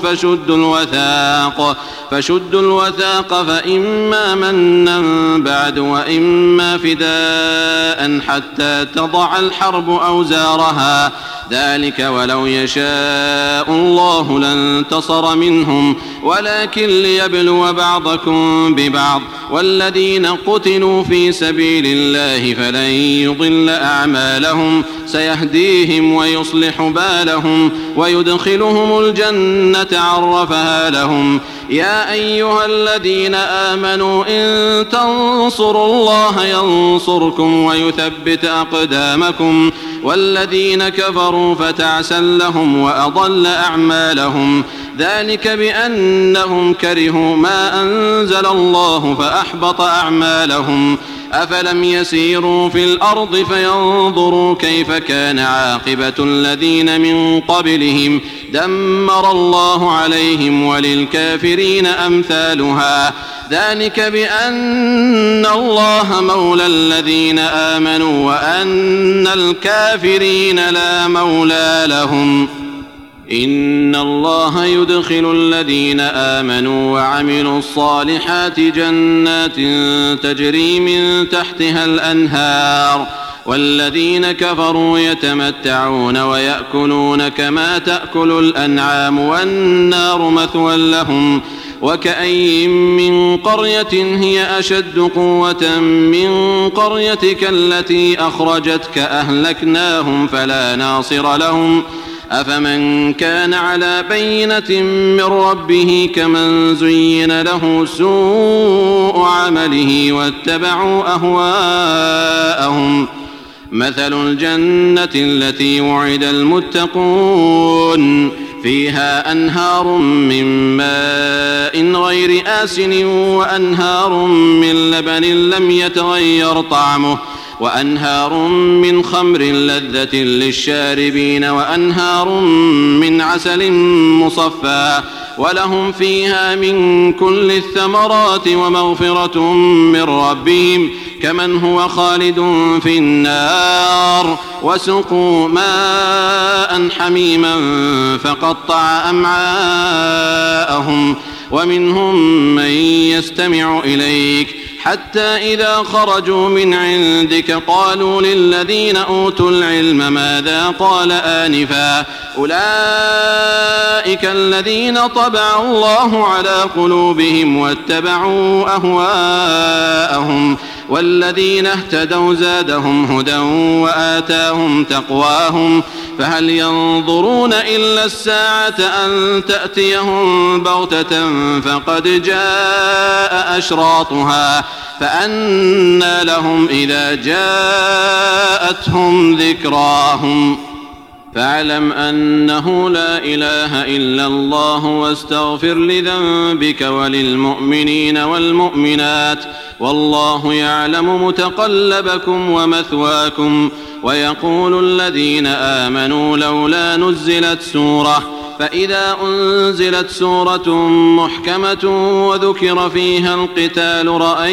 فشدوا الوثاق فإما منا بعد وإما فداء حتى تضع الحرب أوزارها ذلك ولو يشاء الله لانتصر منهم ولكن ليبلو بعضكم ببعض والذين قتلوا في سبيل الله فلن يضل أعمالهم سيهديهم ويصلح بالهم ويدخلهم الجنة عرفها لهم. يا أيها الذين آمنوا إن تنصروا الله ينصركم ويثبت أقدامكم والذين كفروا فتعسا لهم وأضل أعمالهم ذلك بأنهم كرهوا ما أنزل الله فأحبط أعمالهم. أفلم يسيروا في الأرض فينظروا كيف كان عاقبة الذين من قبلهم دمر الله عليهم وللكافرين أمثالها ذلك بأن الله مولى الذين آمنوا وأن الكافرين لا مولى لهم. إن الله يدخل الذين آمنوا وعملوا الصالحات جنات تجري من تحتها الأنهار والذين كفروا يتمتعون ويأكلون كما تأكل الأنعام والنار مثوى لهم. وكأين من قرية هي أشد قوة من قريتك التي أخرجتك أهلكناهم فلا ناصر لهم. أفمن كان على بينة من ربه كمن زين له سوء عمله واتبعوا أهواءهم. مثل الجنة التي وعد المتقون فيها أنهار من ماء غير آسن وأنهار من لبن لم يتغير طعمه وأنهار من خمر لذة للشاربين وأنهار من عسل مصفى ولهم فيها من كل الثمرات ومغفرة من ربهم كمن هو خالد في النار وسقوا ماء حميما فقطع أمعاءهم. ومنهم من يستمع إليك حتى إذا خرجوا من عندك قالوا للذين أوتوا العلم ماذا قال آنفا أولئك الذين طبع الله على قلوبهم واتبعوا أهواءهم والذين اهتدوا زادهم هدى وآتاهم تقواهم. فهل ينظرون إلا الساعة أن تأتيهم بغتة فقد جاء أشراطها فأنى لهم إذا جاءتهم ذكراهم فاعلم أنه لا إله إلا الله واستغفر لذنبك وللمؤمنين والمؤمنات والله يعلم متقلبكم ومثواكم. ويقول الذين آمنوا لولا نزلت سورة، فإذا أنزلت سورة محكمة وذكر فيها القتال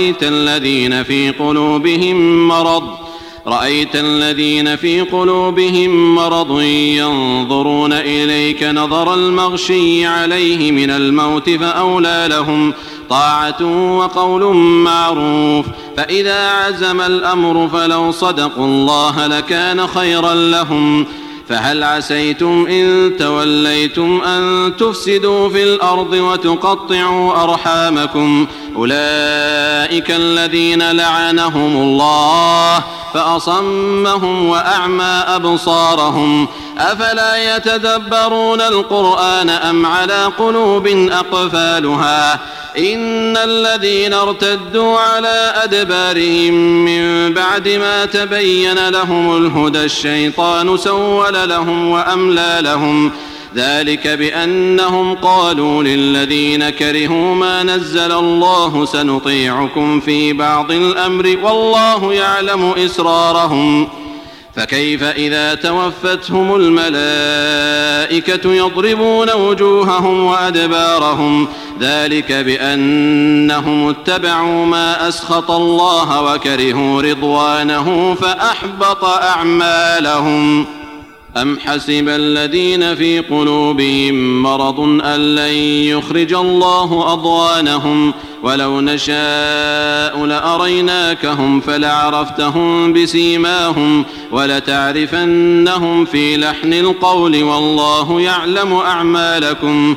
رأيت الذين في قلوبهم مرض ينظرون إليك نظر المغشي عليه من الموت فأولى لهم طاعة وقول معروف. فإذا عزم الأمر فلو صدقوا الله لكان خيرا لهم. فهل عسيتم إن توليتم أن تفسدوا في الأرض وتقطعوا أرحامكم؟ أولئك الذين لعنهم الله فأصمهم وأعمى أبصارهم. أفلا يتدبرون القرآن أم على قلوب أقفالها؟ إن الذين ارتدوا على أدبارهم من بعد ما تبين لهم الهدى الشيطان سول لهم وأملى لهم. ذلك بأنهم قالوا للذين كرهوا ما نزل الله سنطيعكم في بعض الأمر والله يعلم إسرارهم. فكيف إذا توفتهم الملائكة يضربون وجوههم وأدبارهم؟ ذلك بأنهم اتبعوا ما أسخط الله وكرهوا رضوانه فأحبط أعمالهم. أم حسب الذين في قلوبهم مرض أن لن يخرج الله أضغانهم ولو نشاء لأريناكهم فلعرفتهم بسيماهم ولتعرفنهم في لحن القول والله يعلم أعمالكم.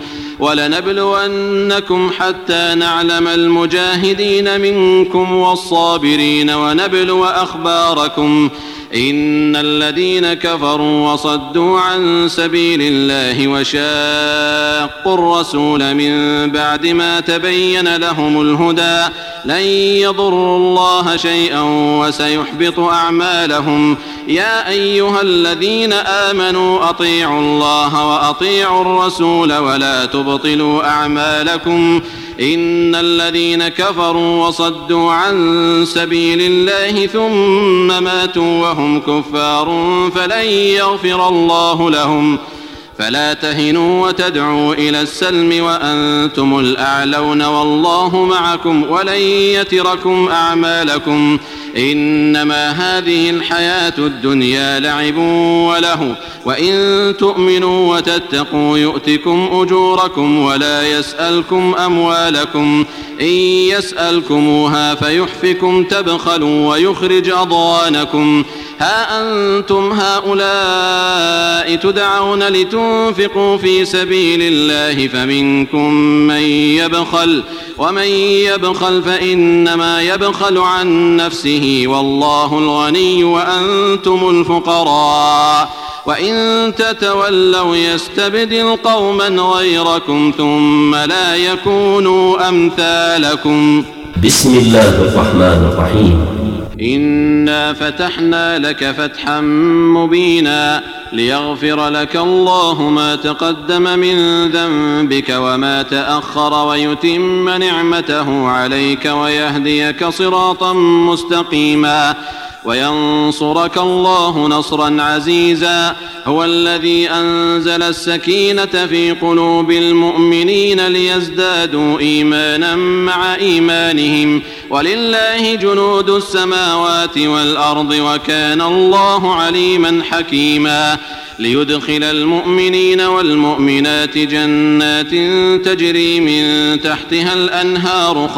ولنبلونكم حتى نعلم المجاهدين منكم والصابرين ونبلو أخباركم. إن الذين كفروا وصدوا عن سبيل الله وشاقوا الرسول من بعد ما تبين لهم الهدى لن يضروا الله شيئا وسيحبط أعمالهم. يا أيها الذين آمنوا أطيعوا الله وأطيعوا الرسول ولا تبطلوا أعمالكم. إن الذين كفروا وصدوا عن سبيل الله ثم ماتوا وهم كفار فلن يغفر الله لهم. فلا تهنوا وتدعوا إلى السلم وأنتم الأعلون والله معكم ولن يتركم أعمالكم. إنما هذه الحياة الدنيا لعب وله وإن تؤمنوا وتتقوا يؤتكم أجوركم ولا يسألكم أموالكم. إن يسألكموها فيحفكم تبخلوا ويخرج أضغانكم. ها أنتم هؤلاء تدعون لتنفقوا في سبيل الله فمنكم من يبخل ومن يبخل فإنما يبخل عن نفسه والله الغني وأنتم الفقراء. وإن تتولوا يستبدل قوما غيركم ثم لا يكونوا أمثالكم. بسم الله الرحمن الرحيم. إنا فتحنا لك فتحا مبينا ليغفر لك الله ما تقدم من ذنبك وما تأخر ويتم نعمته عليك ويهديك صراطا مستقيما وينصرك الله نصرا عزيزا. هو الذي أنزل السكينة في قلوب المؤمنين ليزدادوا إيمانا مع إيمانهم ولله جنود السماوات والأرض وكان الله عليما حكيما. ليدخل المؤمنين والمؤمنات جنات تجري من تحتها الأنهار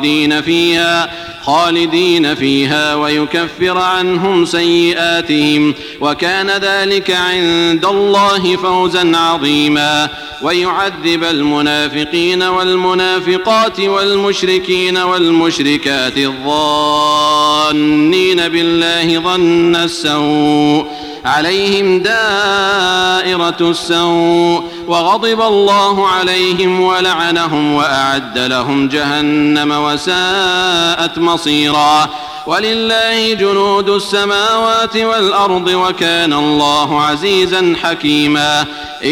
خالدين فيها ويكفر عنهم سيئاتهم وكان ذلك عند الله فوزا عظيما. ويعذب المنافقين والمنافقات والمشركين والمشركات الظانين بالله ظن السوء عليهم دائرة السوء وغضب الله عليهم ولعنهم وأعد لهم جهنم وساءت مصيرا. ولله جنود السماوات والأرض وكان الله عزيزا حكيما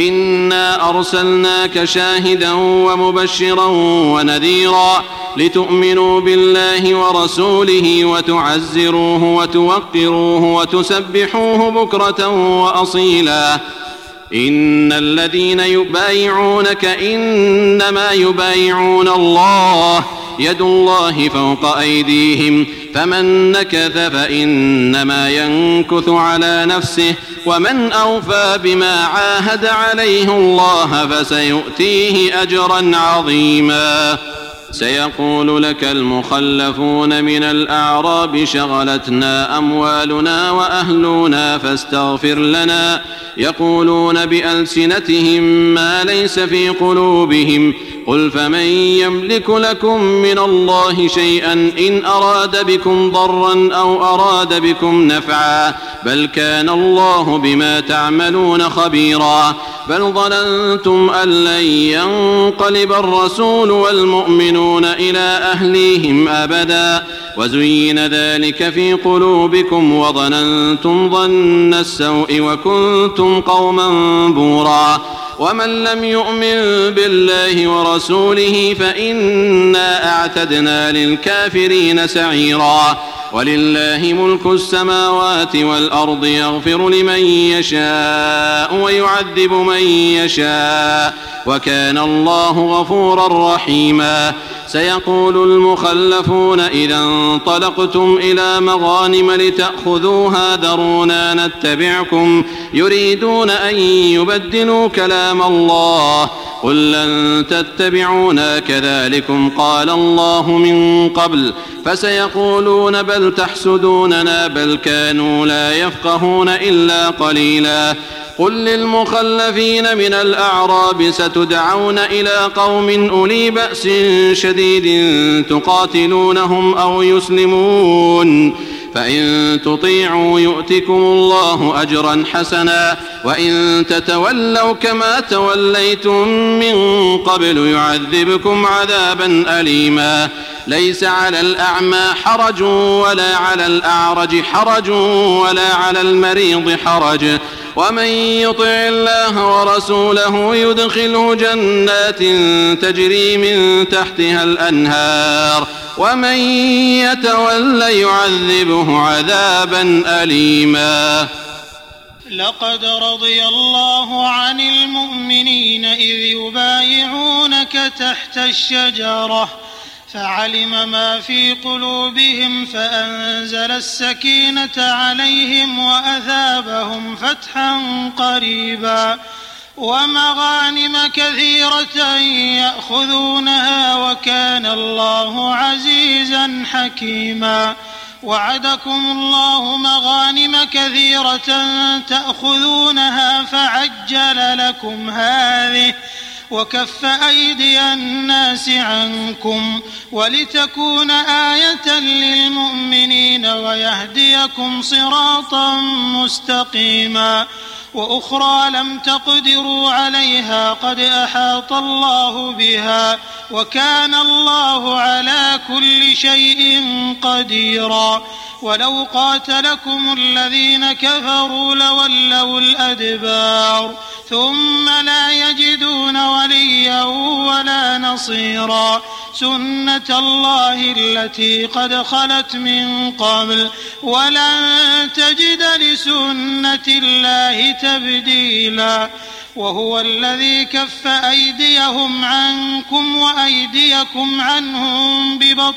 إنا أرسلناك شاهدا ومبشرا ونذيرا لتؤمنوا بالله ورسوله وتعزروه وتوقروه وتسبحوه بكرة وأصيلا إن الذين يبايعونك إنما يبايعون الله يد الله فوق أيديهم فمن نكث فإنما ينكث على نفسه ومن أوفى بما عاهد عليه الله فسيؤتيه أجرا عظيما سيقول لك المخلفون من الأعراب شغلتنا أموالنا وأهلنا فاستغفر لنا يقولون بألسنتهم ما ليس في قلوبهم قل فمن يملك لكم من الله شيئا إن أراد بكم ضرا أو أراد بكم نفعا بل كان الله بما تعملون خبيرا بل ظننتم أن لن ينقلب الرسول والمؤمنون إلى أهليهم أبدا وزين ذلك في قلوبكم وظننتم ظن السوء وكنتم قوما بورا ومن لم يؤمن بالله ورسوله فإنا أعتدنا للكافرين سعيرا ولله ملك السماوات والأرض يغفر لمن يشاء ويعذب من يشاء وكان الله غفورا رحيما سيقول المخلفون إذا انطلقتم إلى مغانم لتأخذوها ذرونا نتبعكم يريدون أن يبدلوا كلام الله قل لن تتبعونا كذلكم قال الله من قبل فسيقولون بل تحسدوننا بل كانوا لا يفقهون إلا قليلا قل للمخلفين من الأعراب ستدعون إلى قوم أولي بأس شديد تقاتلونهم أو يسلمون فإن تطيعوا يؤتكم الله أجرا حسنا وإن تتولوا كما توليتم من قبل يعذبكم عذابا أليما ليس على الأعمى حرج ولا على الأعرج حرج ولا على المريض حرج ومن يطع الله ورسوله يدخله جنات تجري من تحتها الأنهار ومن يتول يعذبه عذابا أليما لقد رضي الله عن المؤمنين إذ يبايعونك تحت الشجرة فعلم ما في قلوبهم فأنزل السكينة عليهم وأثابهم فتحا قريبا ومغانم كثيرة يأخذونها وكان الله عزيزا حكيما وعدكم الله مغانم كثيرة تأخذونها فعجل لكم هذه وكف أيدي الناس عنكم ولتكون آية للمؤمنين ويهديكم صراطا مستقيما وأخرى لم تقدروا عليها قد أحاط الله بها وكان الله على كل شيء قديرا ولو قاتلكم الذين كفروا لولوا الأدبار ثم لا يجدون وليا ولا نصيرا سنة الله التي قد خلت من قبل ولن تجد لسنة الله تبديلا وهو الذي كف أيديهم عنكم وأيديكم عنهم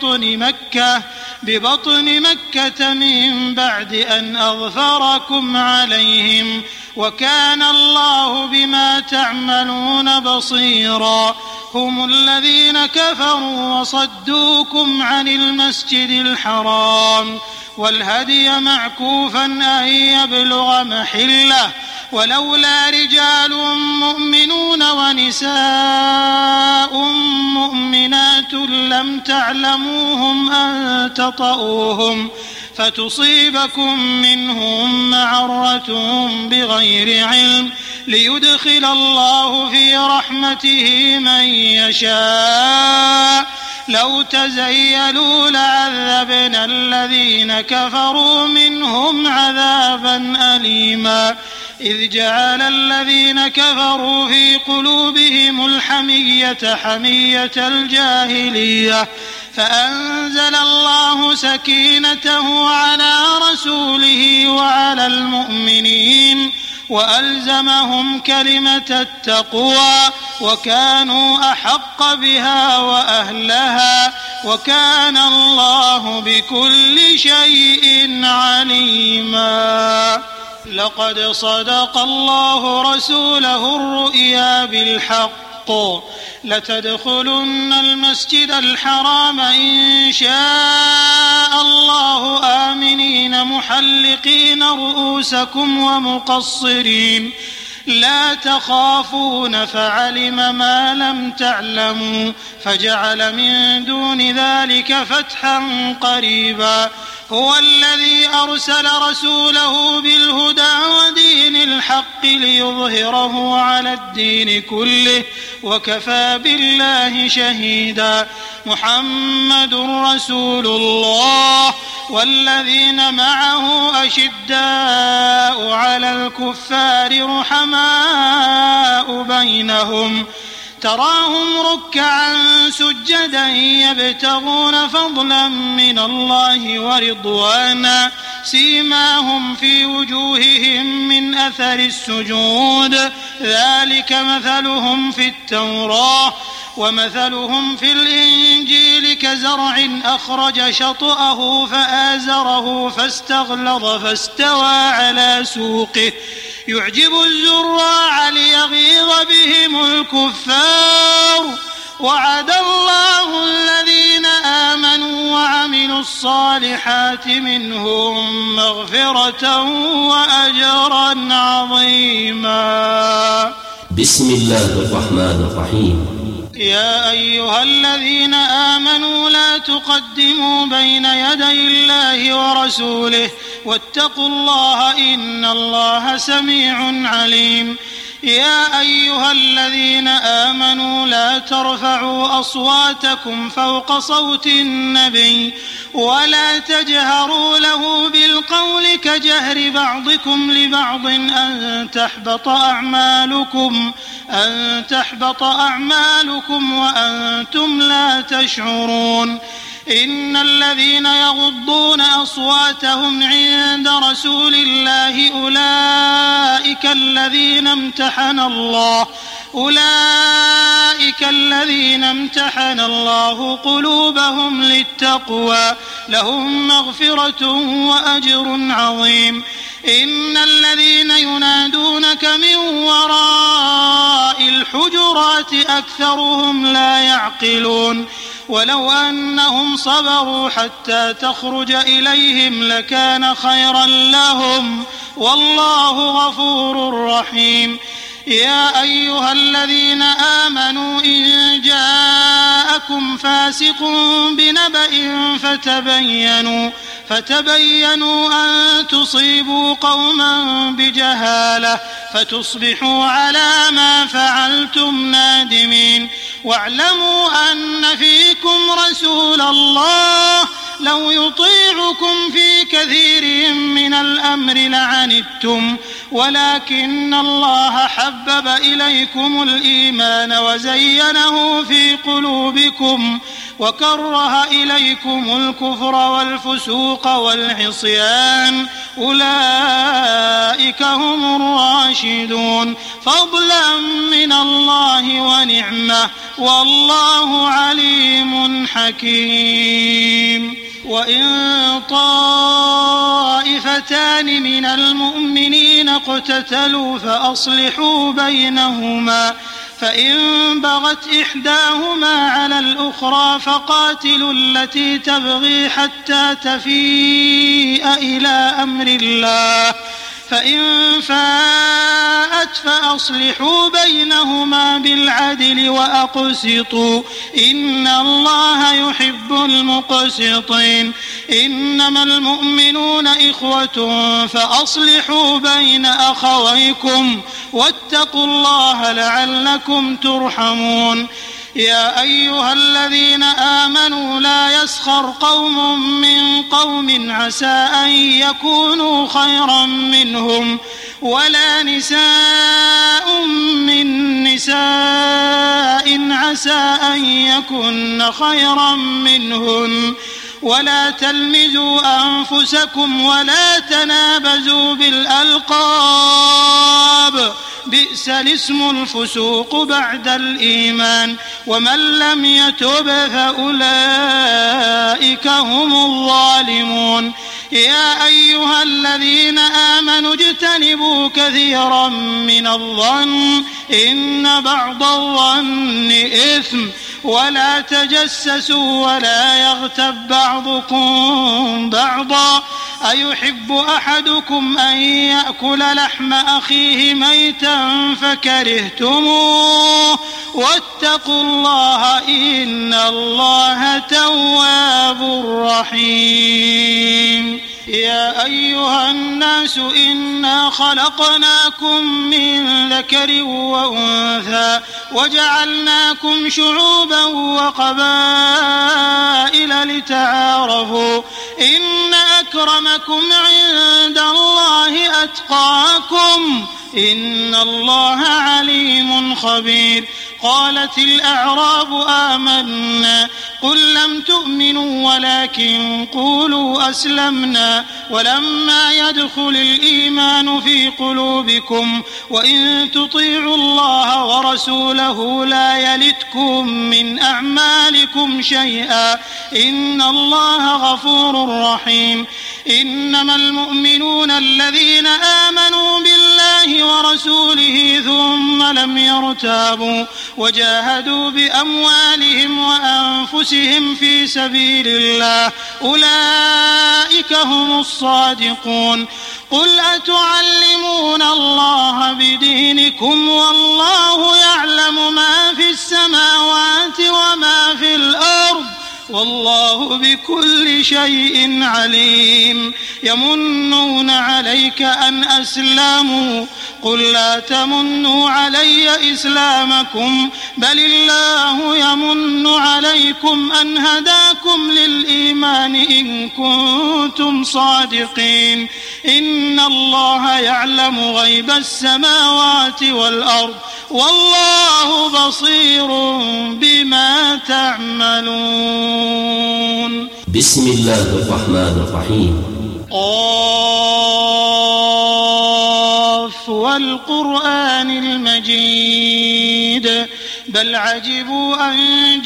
ببطن مكة من بعد أن أظفركم عليهم وكان الله بما تعملون بصيرا هم الذين كفروا وصدوكم عن المسجد الحرام والهدي معكوفا أن يبلغ محله ولولا رجال مؤمنون ونساء مؤمنات لم تعلموهم أن تطؤوهم فتصيبكم منهم معرة بغير علم ليدخل الله في رحمته من يشاء لو تزيلوا لعذبنا الذين كفروا منهم عذابا أليما إذ جعل الذين كفروا في قلوبهم الحمية حمية الجاهلية فأنزل الله سكينته على رسوله وعلى المؤمنين وألزمهم كلمة التقوى وكانوا أحق بها وأهلها وكان الله بكل شيء عليما. لقد صدق الله رسوله الرؤيا بالحق لتدخلن المسجد الحرام إن شاء الله آمنين محلقين رؤوسكم ومقصرين لا تخافون فعلم ما لم تعلموا فجعل من دون ذلك فتحا قريبا. هو الذي أرسل رسوله بالهدى ودين الحق ليظهره على الدين كله وكفى بالله شهيدا. محمد رسول الله والذين معه أشداء على الكفار رحماء بينهم تراهم ركعا سجدا يبتغون فضلا من الله ورضوانا سيماهم في وجوههم من أثر السجود ذلك مثلهم في التوراة ومثلهم في الإنجيل كزرع أخرج شطأه فآزره فاستغلظ فاستوى على سوقه يعجب الزراع ليغيظ بهم الكفار وعد الله الذين آمنوا وعملوا الصالحات منهم مغفرة وأجرا عظيما. بسم الله الرحمن الرحيم. يا أيها الذين آمنوا لا تقدموا بين يدي الله ورسوله واتقوا الله إن الله سميع عليم. يا أيها الذين آمنوا لا ترفعوا أصواتكم فوق صوت النبي ولا تجهروا له بالقول كجهر بعضكم لبعض أن تحبط أعمالكم وأنتم لا تشعرون. إن الذين يغضون أصواتهم عند رسول الله أولئك الذين امتحن الله قلوبهم للتقوى لهم مغفرة وأجر عظيم. إن الذين ينادونك من وراء الحجرات أكثرهم لا يعقلون ولو أنهم صبروا حتى تخرج إليهم لكان خيرا لهم والله غفور رحيم. يا أيها الذين آمنوا إن جاءكم فاسق بنبأ فتبينوا أن تصيبوا قوما بجهالة فتصبحوا على ما فعلتم نادمين. واعلموا أن فيكم رسول الله لو يطيعكم في كثير من الأمر لعنتم ولكن الله حبب إليكم الإيمان وزينه في قلوبكم وكره إليكم الكفر والفسوق والعصيان أولئك هم الراشدون فضلا من الله ونعمة والله عليم حكيم. وإن طائفتان من المؤمنين اقتتلوا فأصلحوا بينهما فإن بغت إحداهما على الأخرى فقاتلوا التي تبغي حتى تفيء إلى أمر الله فإن فاءت فأصلحوا بينهما بالعدل وأقسطوا إن الله يحب المقسطين. إنما المؤمنون إخوة فأصلحوا بين أخويكم واتقوا الله لعلكم ترحمون. يا أيها الذين آمنوا لا يسخر قوم من قوم عسى أن يكونوا خيرا منهم ولا نساء من نساء عسى أن يكن خيرا منهن ولا تلمزوا أنفسكم ولا تنابزوا بالألقاب بئس الاسم الفسوق بعد الإيمان ومن لم يتب فأولئك هم الظالمون يا أيها الذين آمنوا اجتنبوا كثيرا من الظن إن بعض الظن إثم ولا تجسسوا ولا يغتب بعضكم بعضا أيحب أحدكم أن يأكل لحم أخيه ميتا فكرهتموه واتقوا الله إن الله تواب رحيم يا أيها الناس إنا خلقناكم من ذكر وأنثى وجعلناكم شعوبا وقبائل لتعارفوا إن أكرمكم عند الله أتقاكم إن الله عليم خبير قالت الأعراب آمنا قل لم تؤمنوا ولكن قولوا أسلمنا ولما يدخل الإيمان في قلوبكم وإن تطيعوا الله ورسوله لا يلتكم من أعمالكم شيئا إن الله غفور رحيم إنما المؤمنون الذين آمنوا بالله ورسوله ثم لم يرتابوا وجاهدوا بأموالهم وأنفسهم في سبيل الله أولئك هم الصادقون قل أتعلمون الله بدينكم والله يعلم ما في السماوات وما في الأرض والله بكل شيء عليم يمنون عليك أن أسلموا قل لا تمنوا علي إسلامكم بل الله يمن عليكم أن هداكم للإيمان إن كنتم صادقين إن الله يعلم غيب السماوات والأرض والله بصير بما تعملون بسم الله الرحمن الرحيم قاف والقرآن المجيد بل عجبوا أن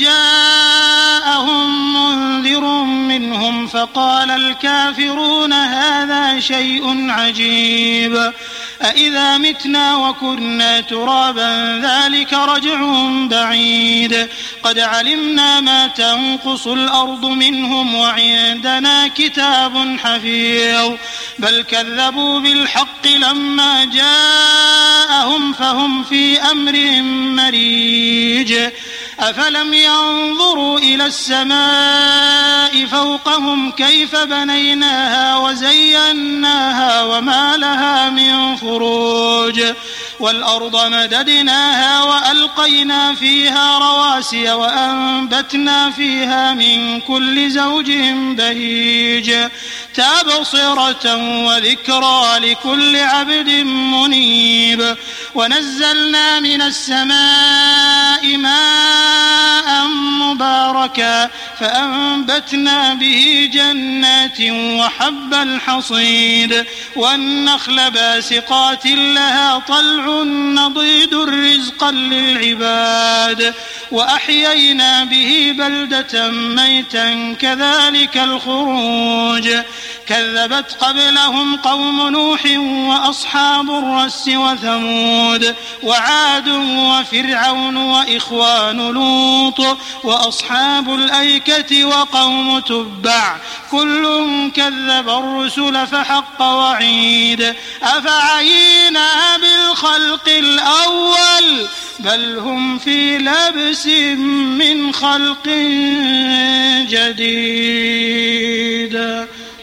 جاءهم منذر منهم فقال الكافرون هذا شيء عجيب أإذا متنا وكنا ترابا ذلك رجع بعيد قد علمنا ما تنقص الأرض منهم وعندنا كتاب حفيظ بل كذبوا بالحق لما جاءهم فهم في أمر مريج أفلم ينظروا إلى السماء فوقهم كيف بنيناها وزيناها وما لها من فروج والأرض مددناها وألقينا فيها رواسي وأنبتنا فيها من كل زوج بهيج تبصرة وذكرى لكل عبد منيب ونزلنا من السماء ماء مباركا فأنبتنا به جنات وحب الحصيد والنخل باسقات لها طلع نضيد رزقا للعباد وأحيينا به بلدة ميتا كذلك الخروج كذبت قبلهم قوم نوح وأصحاب الرس وثمود وعاد وفرعون وإخوان لوط وأصحاب الأيكة وقوم تبع كل كذب الرسل فحق وعيد أفعينا بالخلق الأول بل هم في لبس من خلق جديد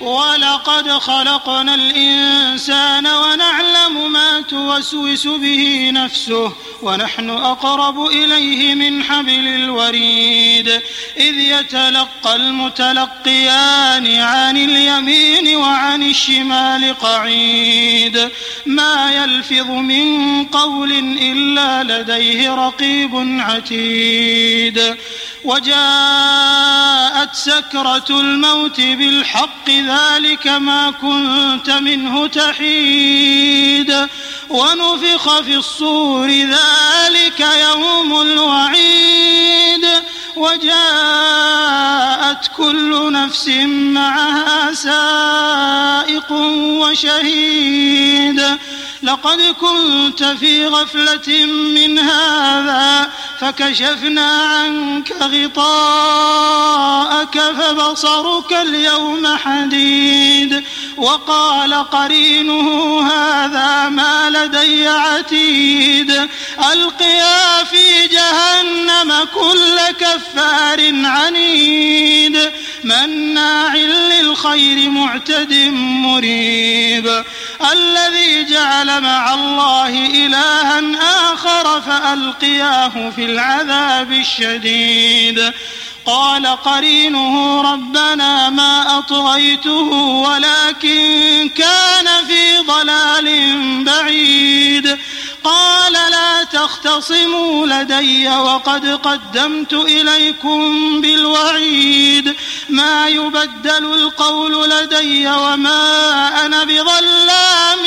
ولقد خلقنا الإنسان ونعلم ما توسوس به نفسه ونحن أقرب إليه من حبل الوريد إذ يتلقى المتلقيان عن اليمين وعن الشمال قعيد ما يلفظ من قول إلا لديه رقيب عتيد وجاءت سكرة الموت بالحق ذلك ما كنت منه تحيد ونفخ في الصور ذلك يوم الوعيد وجاءت كل نفس معها سائق وشهيد لقد كنت في غفلة من هذا فكشفنا عنك غطاءك فبصرك اليوم حديد وقال قرينه هذا ما لدي عتيد ألقيا في جهنم كل كفار عنيد مناع للخير معتد مريب الذي جعل مع الله إلها آخر فألقياه في العذاب الشديد قال قرينه ربنا ما أطغيته ولكن كان في ضلال بعيد قال لا تختصموا لدي وقد قدمت إليكم بالوعيد ما يبدل القول لدي وما أنا بظلام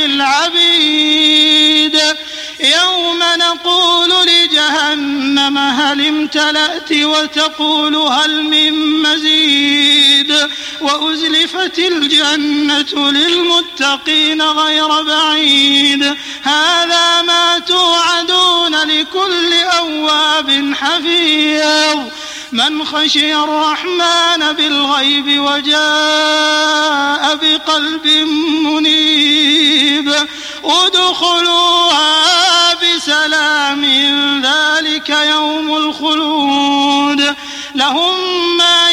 للعبيد يوم نقول لجهنم هل امتلأت وتقول هل من مزيد وأزلفت الجنة للمتقين غير بعيد هذا ما توعدون لكل أواب حفيظ من خشي الرحمن بالغيب وجاء بقلب منيب ادخلوها بسلام ذلك يوم الخلود لهم ما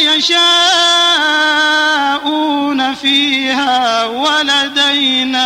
يشاءون فيها ولدينا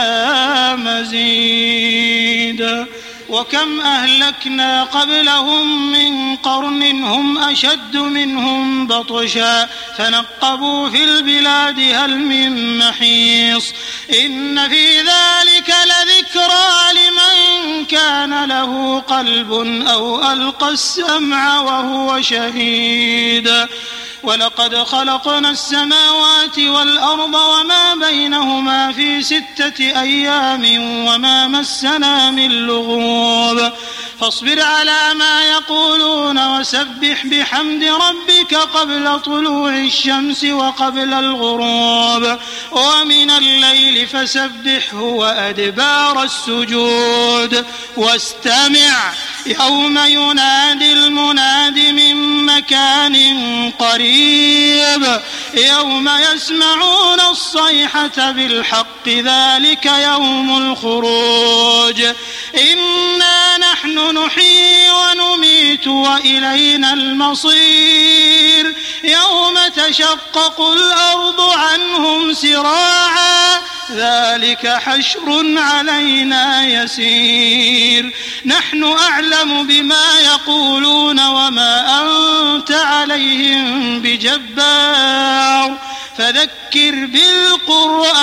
مزيد وكم أهلكنا قبلهم من قرن هم أشد منهم بطشا فنقبوا في البلاد هل من محيص إن في ذلك لذكرى لمن كان له قلب أو ألقى السمع وهو شهيد ولقد خلقنا السماوات والأرض وما بينهما في 6 أيام وما مسنا من لغوب فاصبر على ما يقولون وسبح بحمد ربك قبل طلوع الشمس وقبل الغروب ومن الليل فسبحه وأدبار السجود واستمع يوم ينادي المناد من مكان قريب يوم يسمعون الصيحة بالحق ذلك يوم الخروج إنا نحن نحيي ونميت وإلينا المصير يوم تشقق الأرض عنهم سراعا ذلك حشر علينا يسير نحن أعلم بما يقولون وما أنت عليهم بجبار فذكر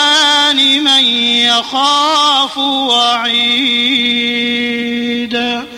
بالقرآن من يخاف وعيد